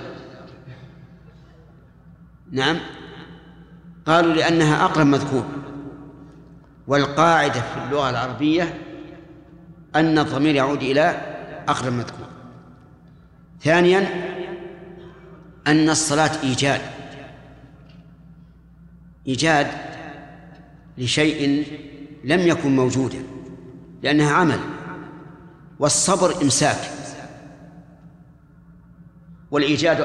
نعم، قالوا لأنها أقرب مذكور، والقاعدة في اللغة العربية أن الضمير يعود إلى أقرب مذكور. ثانيا أن الصلاة إيجاد لشيء لم يكن موجودا لأنها عمل، والصبر إمساك، والإيجاد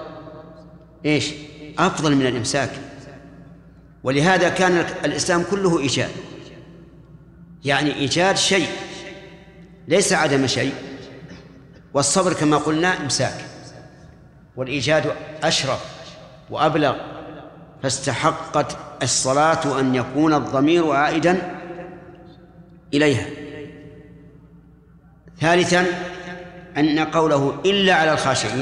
أفضل من الإمساك. ولهذا كان الإسلام كله إيجاد، يعني إيجاد شيء ليس عدم شيء، والصبر كما قلنا إمساك، والإيجاد أشرف وأبلغ، فاستحقت الصلاة أن يكون الضمير عائدا إليها. ثالثا أن قوله إلا على الخاشعين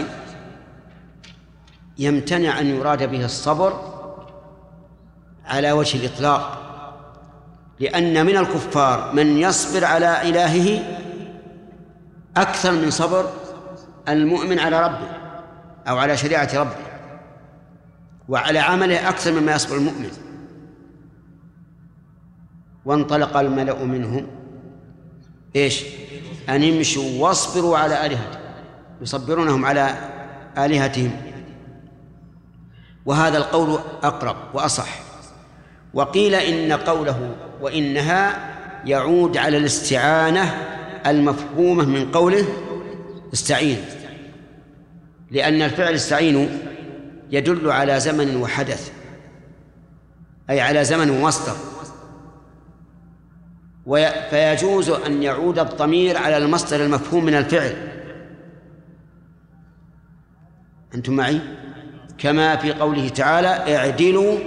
يمتنع أن يراد به الصبر على وجه الإطلاق، لأن من الكفار من يصبر على إلهه أكثر من صبر المؤمن على ربه أو على شريعة ربه، وعلى عمله أكثر مما يصبر المؤمن. وانطلق الملأ منهم أن يمشوا واصبروا على آلهتهم، يصبرونهم على آلهتهم، وهذا القول أقرب وأصح. وقيل إن قوله وإنها يعود على الاستعانة المفهومة من قوله استعين، لأن الفعل استعين يدل على زمن وحدث، أي على زمن ومصدر، فيجوز أن يعود الضمير على المصدر المفهوم من الفعل. أنتم معي؟ كما في قوله تعالى اعدلوا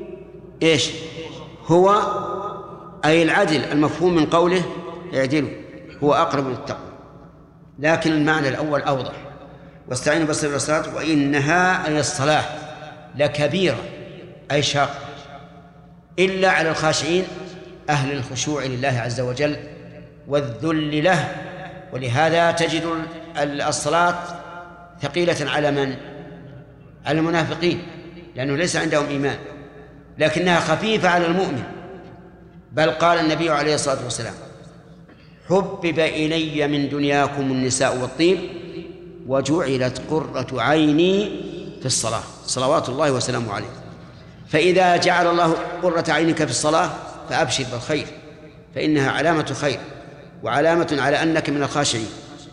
هو أي العدل المفهوم من قوله اعدلوا هو أقرب للتقوى، لكن المعنى الأول أوضح. واستعينوا بالصبر والصلاة وإنها أي الصلاة لكبيرة أي شاق، إلا على الخاشعين أهل الخشوع لله عز وجل والذل له. ولهذا تجد الصلاة ثقيلة على من؟ على المنافقين، لأنه ليس عندهم إيمان، لكنها خفيفة على المؤمن. بل قال النبي عليه الصلاة والسلام حبب إلي من دنياكم النساء والطيب وجعلت قرة عيني في الصلاة، صلوات الله وسلامه عليه. فإذا جعل الله قرة عينك في الصلاة فأبشر بالخير، فإنها علامة خير وعلامة على أنك من الخاشعين.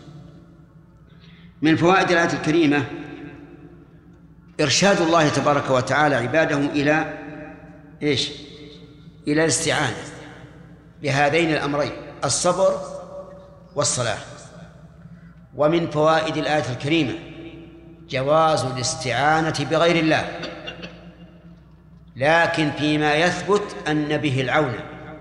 من فوائد الآية الكريمة إرشاد الله تبارك وتعالى عباده إلى إلى الاستعانة بهذين الأمرين الصبر والصلاة. ومن فوائد الآية الكريمة جواز الاستعانة بغير الله، لكن فيما يثبت أن به العون.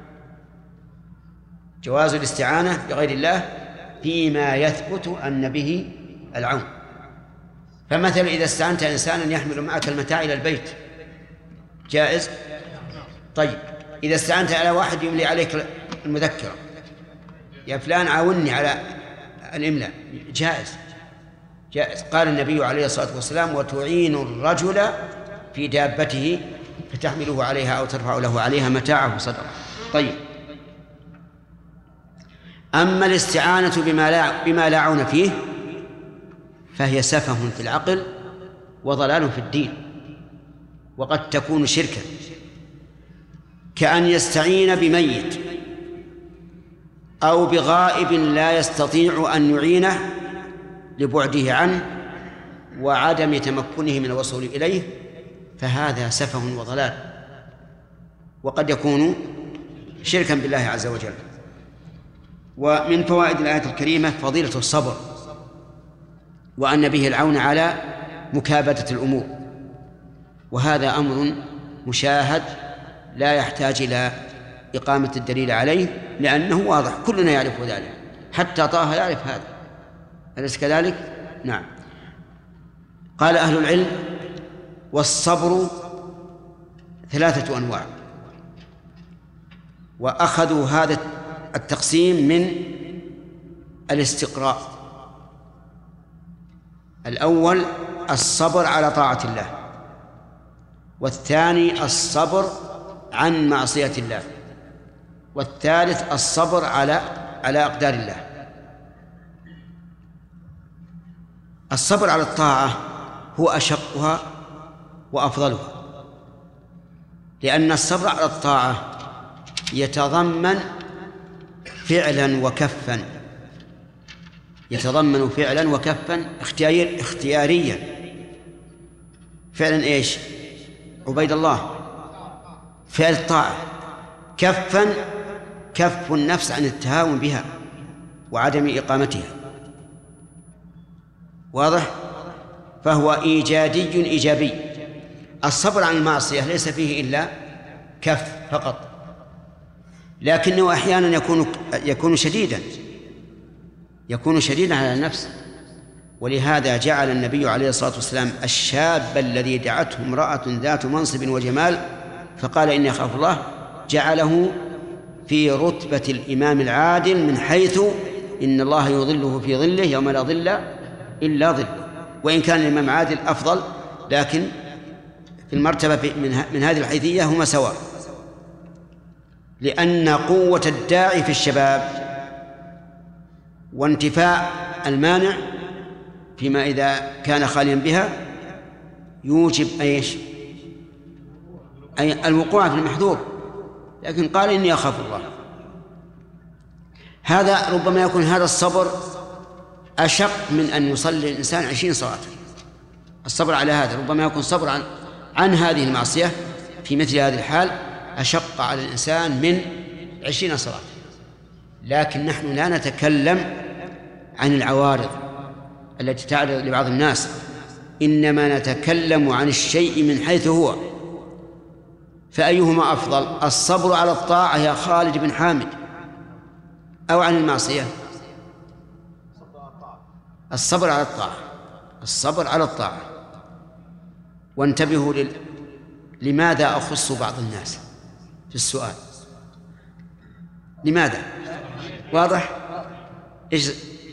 جواز الاستعانة بغير الله فيما يثبت أن به العون. فمثلا إذا استعنت إنسانا يحمل معك المتاع إلى البيت جائز؟ طيب إذا استعنت على واحد يملي عليك المذكرة، يا فلان عاوني على الإملاء، جائز. قال النبي عليه الصلاة والسلام: وتعين الرجل في دابته فتحمله عليها أو ترفع له عليها متاعه صدقة. طيب، أما الاستعانة بما لا عون فيه فهي سفه في العقل وضلال في الدين، وقد تكون شركا، كأن يستعين بميت أو بغائب لا يستطيع أن يعينه لبعده عنه وعدم تمكنه من الوصول إليه، فهذا سفه وضلال، وقد يكون شركا بالله عز وجل. ومن فوائد الآية الكريمة فضيلة الصبر، وأن به العون على مكابدة الأمور، وهذا أمر مشاهد لا يحتاج إلى إقامة الدليل عليه، لأنه واضح كلنا يعرف ذلك، حتى طه يعرف هذا، أليس كذلك؟ نعم. قال أهل العلم: والصبر 3 أنواع، وأخذوا هذا التقسيم من الاستقراء. الأول الصبر على طاعة الله، والثاني الصبر عن معصية الله، والثالث الصبر على أقدار الله. الصبر على الطاعة هو أشقها وأفضلها، لأن الصبر على الطاعة يتضمن فعلا وكفا، يتضمن فعلا وكفا اختياريا. فعلا إيش؟ عبيد الله، فعل الطاعة. كفا كف النفس عن التهاون بها وعدم إقامتها، واضح؟ فهو إيجابي. الصبر عن المعصية ليس فيه إلا كف فقط، لكنه أحيانا يكون شديدا على النفس. ولهذا جعل النبي عليه الصلاة والسلام الشاب الذي دعته امرأة ذات منصب وجمال فقال: إني أخاف الله، جعله في رتبة الإمام العادل، من حيث إن الله يظله في ظله يوم لا ظل إلا ظله. وإن كان الإمام عادل أفضل، لكن في المرتبة من هذه الحيثية هما سواء، لأن قوة الداعي في الشباب وانتفاء المانع فيما إذا كان خاليا بها يوجب أي الوقوع في المحظور. لكن قال: إني أخاف الله. هذا ربما يكون هذا الصبر أشق من أن يصلي الإنسان 20 صلاة. الصبر على هذا ربما يكون صبر عن هذه المعصية في مثل هذه الحال أشق على الإنسان من 20 صلاة. لكن نحن لا نتكلم عن العوارض التي تعرض لبعض الناس، إنما نتكلم عن الشيء من حيث هو. فأيهما أفضل، الصبر على الطاعة يا خالد بن حامد أو عن المعصية؟ الصبر على الطاعة، الصبر على الطاعة. وانتبهوا لماذا أخص بعض الناس في السؤال؟ لماذا؟ واضح؟ إيش؟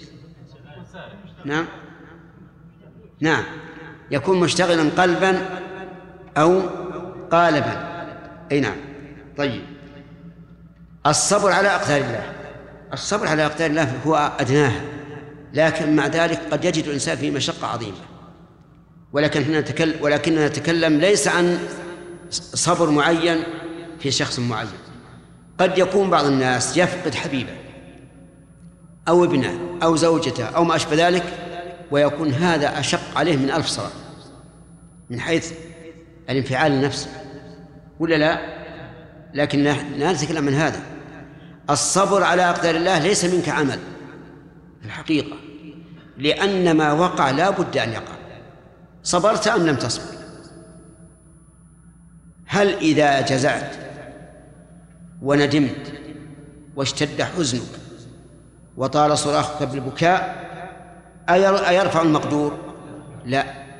نعم يكون مشتغلا قلبا أو قالبا. أي نعم. طيب، الصبر على أقدار الله، الصبر على أقدار الله هو أدناها، لكن مع ذلك قد يجد الإنسان فيه مشقة عظيمة. ولكننا نتكلم ليس عن صبر معين في شخص معين. قد يكون بعض الناس يفقد حبيبه أو ابنه أو زوجته أو ما أشبه ذلك، ويكون هذا أشق عليه من 1000 صلاة من حيث الانفعال النفسي، ولا لا؟ لكن لا نتكلم عن هذا. الصبر على أقدار الله ليس منك عمل الحقيقة، لأن ما وقع لا بد أن يقع. صبرت أم لم تصبر؟ هل إذا جزعت وندمت واشتد حزنك وطال صراخك بالبكاء أيرفع المقدور؟ لا،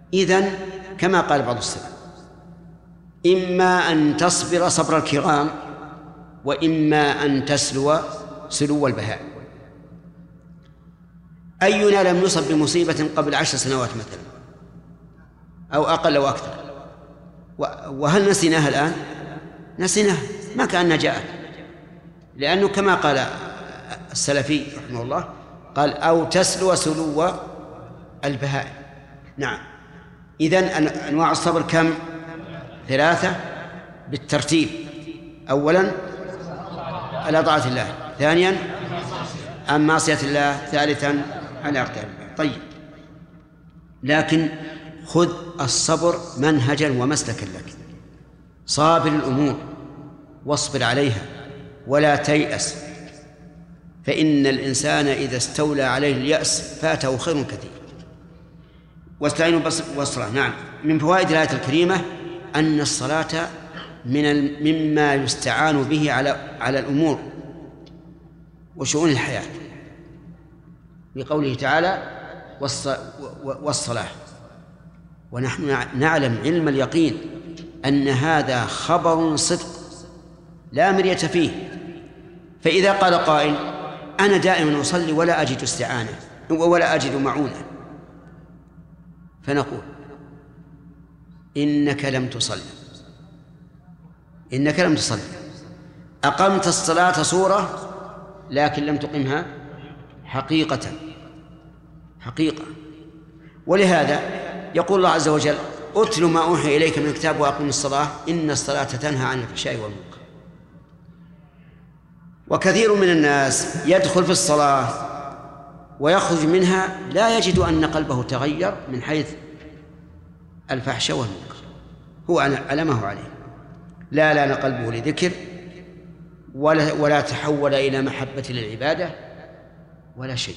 إذن كما قال بعض السلف: إما أن تصبر صبر الكرام، وإما أن تسلو سلو البهائم. أينا لم يصب بمصيبة قبل 10 سنوات مثلا أو أقل أو أكثر، وهل نسيناها الآن؟ نسيناها، ما كأنها جاءت، لأنه كما قال السلفي رحمه الله قال: أو تسلو سلو البهائم. نعم. إذن أنواع الصبر كم؟ 3 بالترتيب: أولا على طاعة الله، ثانيا عن معصية الله، ثالثا على اقتراب الله. طيب، لكن خذ الصبر منهجا ومسلكا لك، صابر الأمور واصبر عليها ولا تيأس، فإن الإنسان إذا استولى عليه اليأس فاته خير كثير. واستعينوا بالصلاة. نعم، من فوائد الآية الكريمة أن الصلاة مما يستعان به على الأمور وشؤون الحياة، بقوله تعالى: والصلاة. ونحن نعلم علم اليقين أن هذا خبر صدق لا مرية فيه. فإذا قال قائل: أنا دائما أصلي ولا أجد استعانة ولا أجد معونة، فنقول: إنك لم تصلي، إنك لم تصلي. أقمت الصلاة صورة لكن لم تقمها حقيقة. ولهذا يقول الله عز وجل: أتل ما أوحي إليك من الكتاب وأقم الصلاة إن الصلاة تنهى عن الفحشاء والمنكر. وكثير من الناس يدخل في الصلاة ويخرج منها لا يجد أن قلبه تغير من حيث الفحشاء والمنكر، هو على ما هو عليه، لا لان قلبه لذكر ولا تحول إلى محبة للعبادة ولا شيء.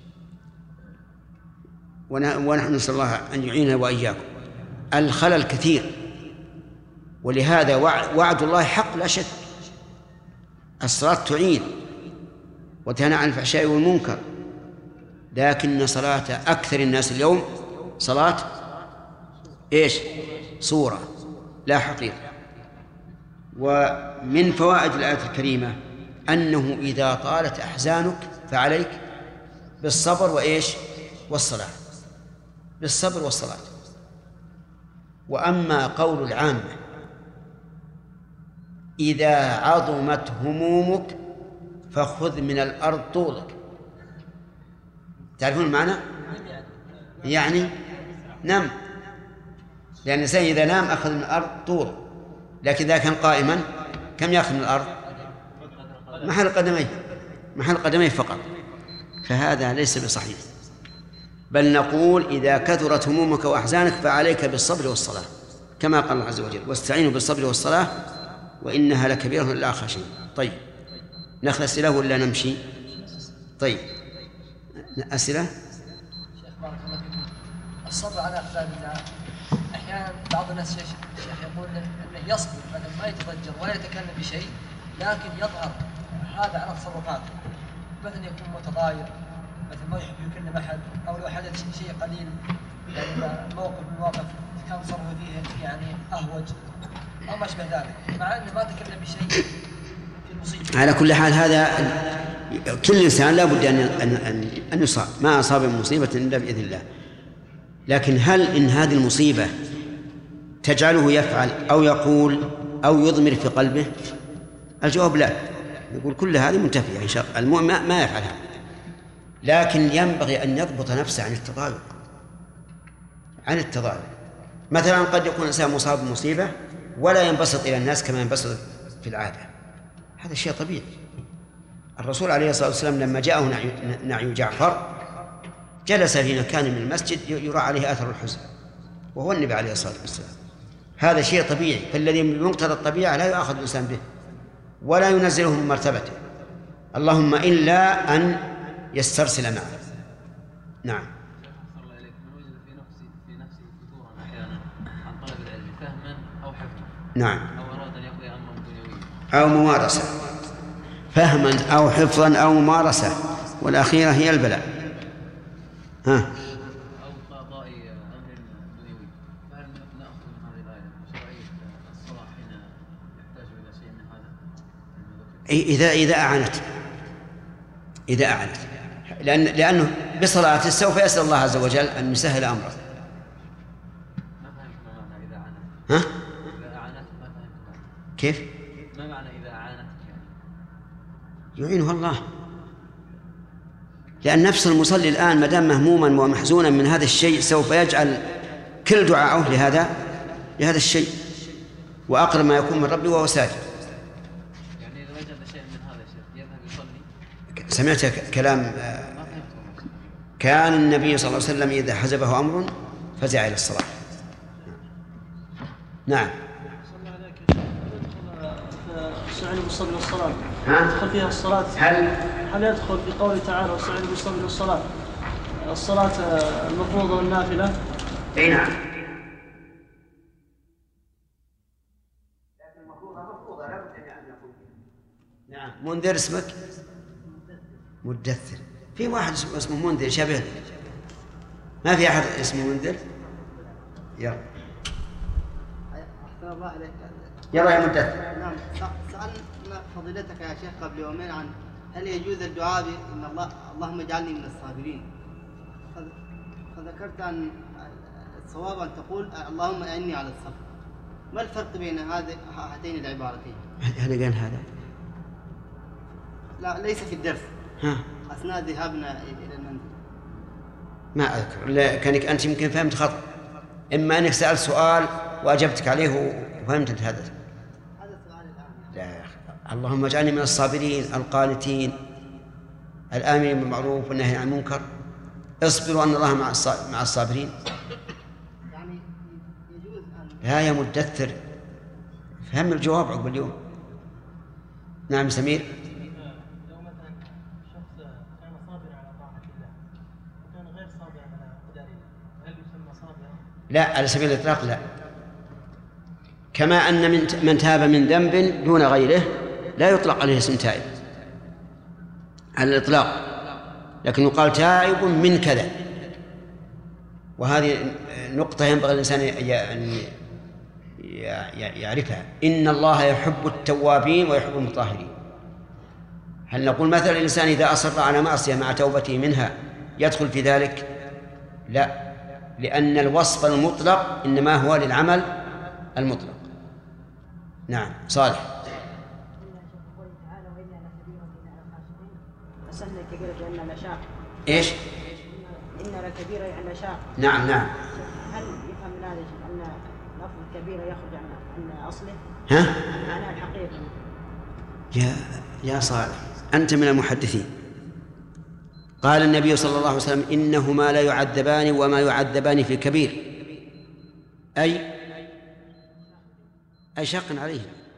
ونحن نسأل الله أن يعيننا وإياكم. الخلل كثير، ولهذا وعد الله حق لا شك. الصلاة تعين وتنهى عن الفحشاء والمنكر، لكن صلاة أكثر الناس اليوم صلاة إيش؟ صورة لا حقيقة. ومن فوائد الآية الكريمة أنه إذا طالت أحزانك فعليك بالصبر وإيش؟ والصلاة، بالصبر والصلاة. وأما قول العامة: إذا عظمت همومك فخذ من الأرض طولك، تعرفون المعنى؟ يعني نم، لأن الإنسان إذا نام أخذ من الأرض طوله، لكن إذا كان قائما كم يأخذ من الأرض؟ محل قدميه فقط. فهذا ليس بصحيح، بل نقول: إذا كثرت همومك وأحزانك فعليك بالصبر والصلاة، كما قال الله عز وجل: واستعينوا بالصبر والصلاة وإنها لكبيرة إلا خاشعين. طيب، نأخذ أسئلة ولا نمشي؟ طيب، أسئلة. شيخ بارك الله فيكم، الصبر على أقدار الله أحيانا بعض الناس شيخ يقول أنه يصبر بدل ما يتضجر ولا يتكلم بشيء، لكن يظهر هذا على تصرفاته، مثلا يكون متضايق، مثلا ما يحب يكلم أحد، أو لو حدث شيء قليل يعني موقف من المواقف كان صرفه فيه يعني أهوج أو ما أشبه ذلك، مع أنه ما تكلم بشيء في المصيبة. على كل حال، هذا كل إنسان لا بد أن يصاب، ما أصاب من مصيبة إلا بإذن الله. لكن هل إن هذه المصيبة تجعله يفعل أو يقول أو يضمر في قلبه؟ الجواب لا، يقول كل هذه منتفية إن شاء الله، المؤمن ما يفعل هذا. لكن ينبغي أن يضبط نفسه عن التضايق. مثلا قد يكون الإنسان مصاب بمصيبة ولا ينبسط إلى الناس كما ينبسط في العادة، هذا شيء طبيعي. الرسول عليه الصلاة والسلام لما جاءه نعي جعفر جلس في مكان من المسجد يرى عليه أثر الحزن، وهو النبي عليه الصلاة والسلام. هذا شيء طبيعي، فالذي بمقتضى الطبيعة لا يؤاخذ الإنسان به ولا ينزله من مرتبته، اللهم إلا أن يسترسل معه. نعم. الله إليك، من وجد في نفسه فتورا أحيانا عن طلب العلم فهما أو حفظا، نعم، أو أراد أن يقضي أمرا دنيويا أو ممارسة، فهما أو حفظا أو ممارسة، والأخيرة هي البلاء. أو قضاء أمر دنيوي، إذا أعانت لأنه بصلاته سوف يسأل الله عز وجل أن يسهل أمره. ها؟ إذا أعانت ما فهمت. كيف؟ ما معنى إذا أعانت؟ يعينه الله، لأن نفس المصلي الآن مدام مهموما ومحزونا من هذا الشيء سوف يجعل كل دعاءه لهذا الشيء، وأقرب ما يكون من ربي وهو ساجد. يعني إذا وجد شيء من هذا الشيء يذهب يصلي. سمعت كلام كان النبي صلى الله عليه وسلم إذا حزبه أمر فزع إلى الصلاة. نعم. استعينوا بالصبر والصلاة. يدخل فيها الصلاة. هل يدخل في قوله تعالى واستعينوا بالصبر والصلاة الصلاة المفروضة والنافلة؟ أي نعم. نعم. منذر اسمك؟ مدثر. في واحد اسمه منذر شبه، ما في أحد اسمه منذر؟ يلا. أحسن الله عليك. يلا يا مدثر. نعم. سألنا فضيلتك يا شيخ قبل يومين عن هل يجوز الدعاء بإن اللهم اجعلني من الصابرين، فذكرت أن الصواب أن تقول اللهم أعني على الصبر. ما الفرق بين هاتين العبارتين؟ هل قال هذا؟ لا، ليس في الدرس. أثناء ذهابنا إلى المنزل. ما أذكر، كانك أنت يمكن فهمت خطأ، إما أنك سألت سؤال وأجبتك عليه وفهمت أنت هذا السؤال الآن. لا يا أخي، اللهم اجعلني من الصابرين القانتين الآمرين بالمعروف والنهي عن المنكر، اصبروا أن الله مع الصابرين. يعني يجوز أن لا يا مدثر، فهم الجواب عقب اليوم. نعم سمير. لو مثلا شخص كان صابرا على طاعة الله وكان غير صابرا على قدر الله، هل يسمى صابرا؟ لا، على سبيل الإطلاق لا. كما أن من تاب من ذنب دون غيره لا يطلق عليه اسم تائب على الإطلاق، لكن يقال تائب من كذا. وهذه نقطة ينبغي الإنسان أن يعرفها. إن الله يحب التوابين ويحب المطهرين. هل نقول مثلا الإنسان إذا أصر على معصية مع توبته منها يدخل في ذلك؟ لا، لأن الوصف المطلق إنما هو للعمل المطلق. نعم صالح. ايش؟ إن الكبيرة يعني شاق. نعم نعم. هل يفهم من هذا أن لفظ الكبيرة يخرج عن أصله؟ ها؟ معناه الحقيقي. يا صالح، أنت من المحدثين. قال النبي صلى الله عليه وسلم إنهما لا يعذبان وما يعذبان في كبير، أي شق عليهم.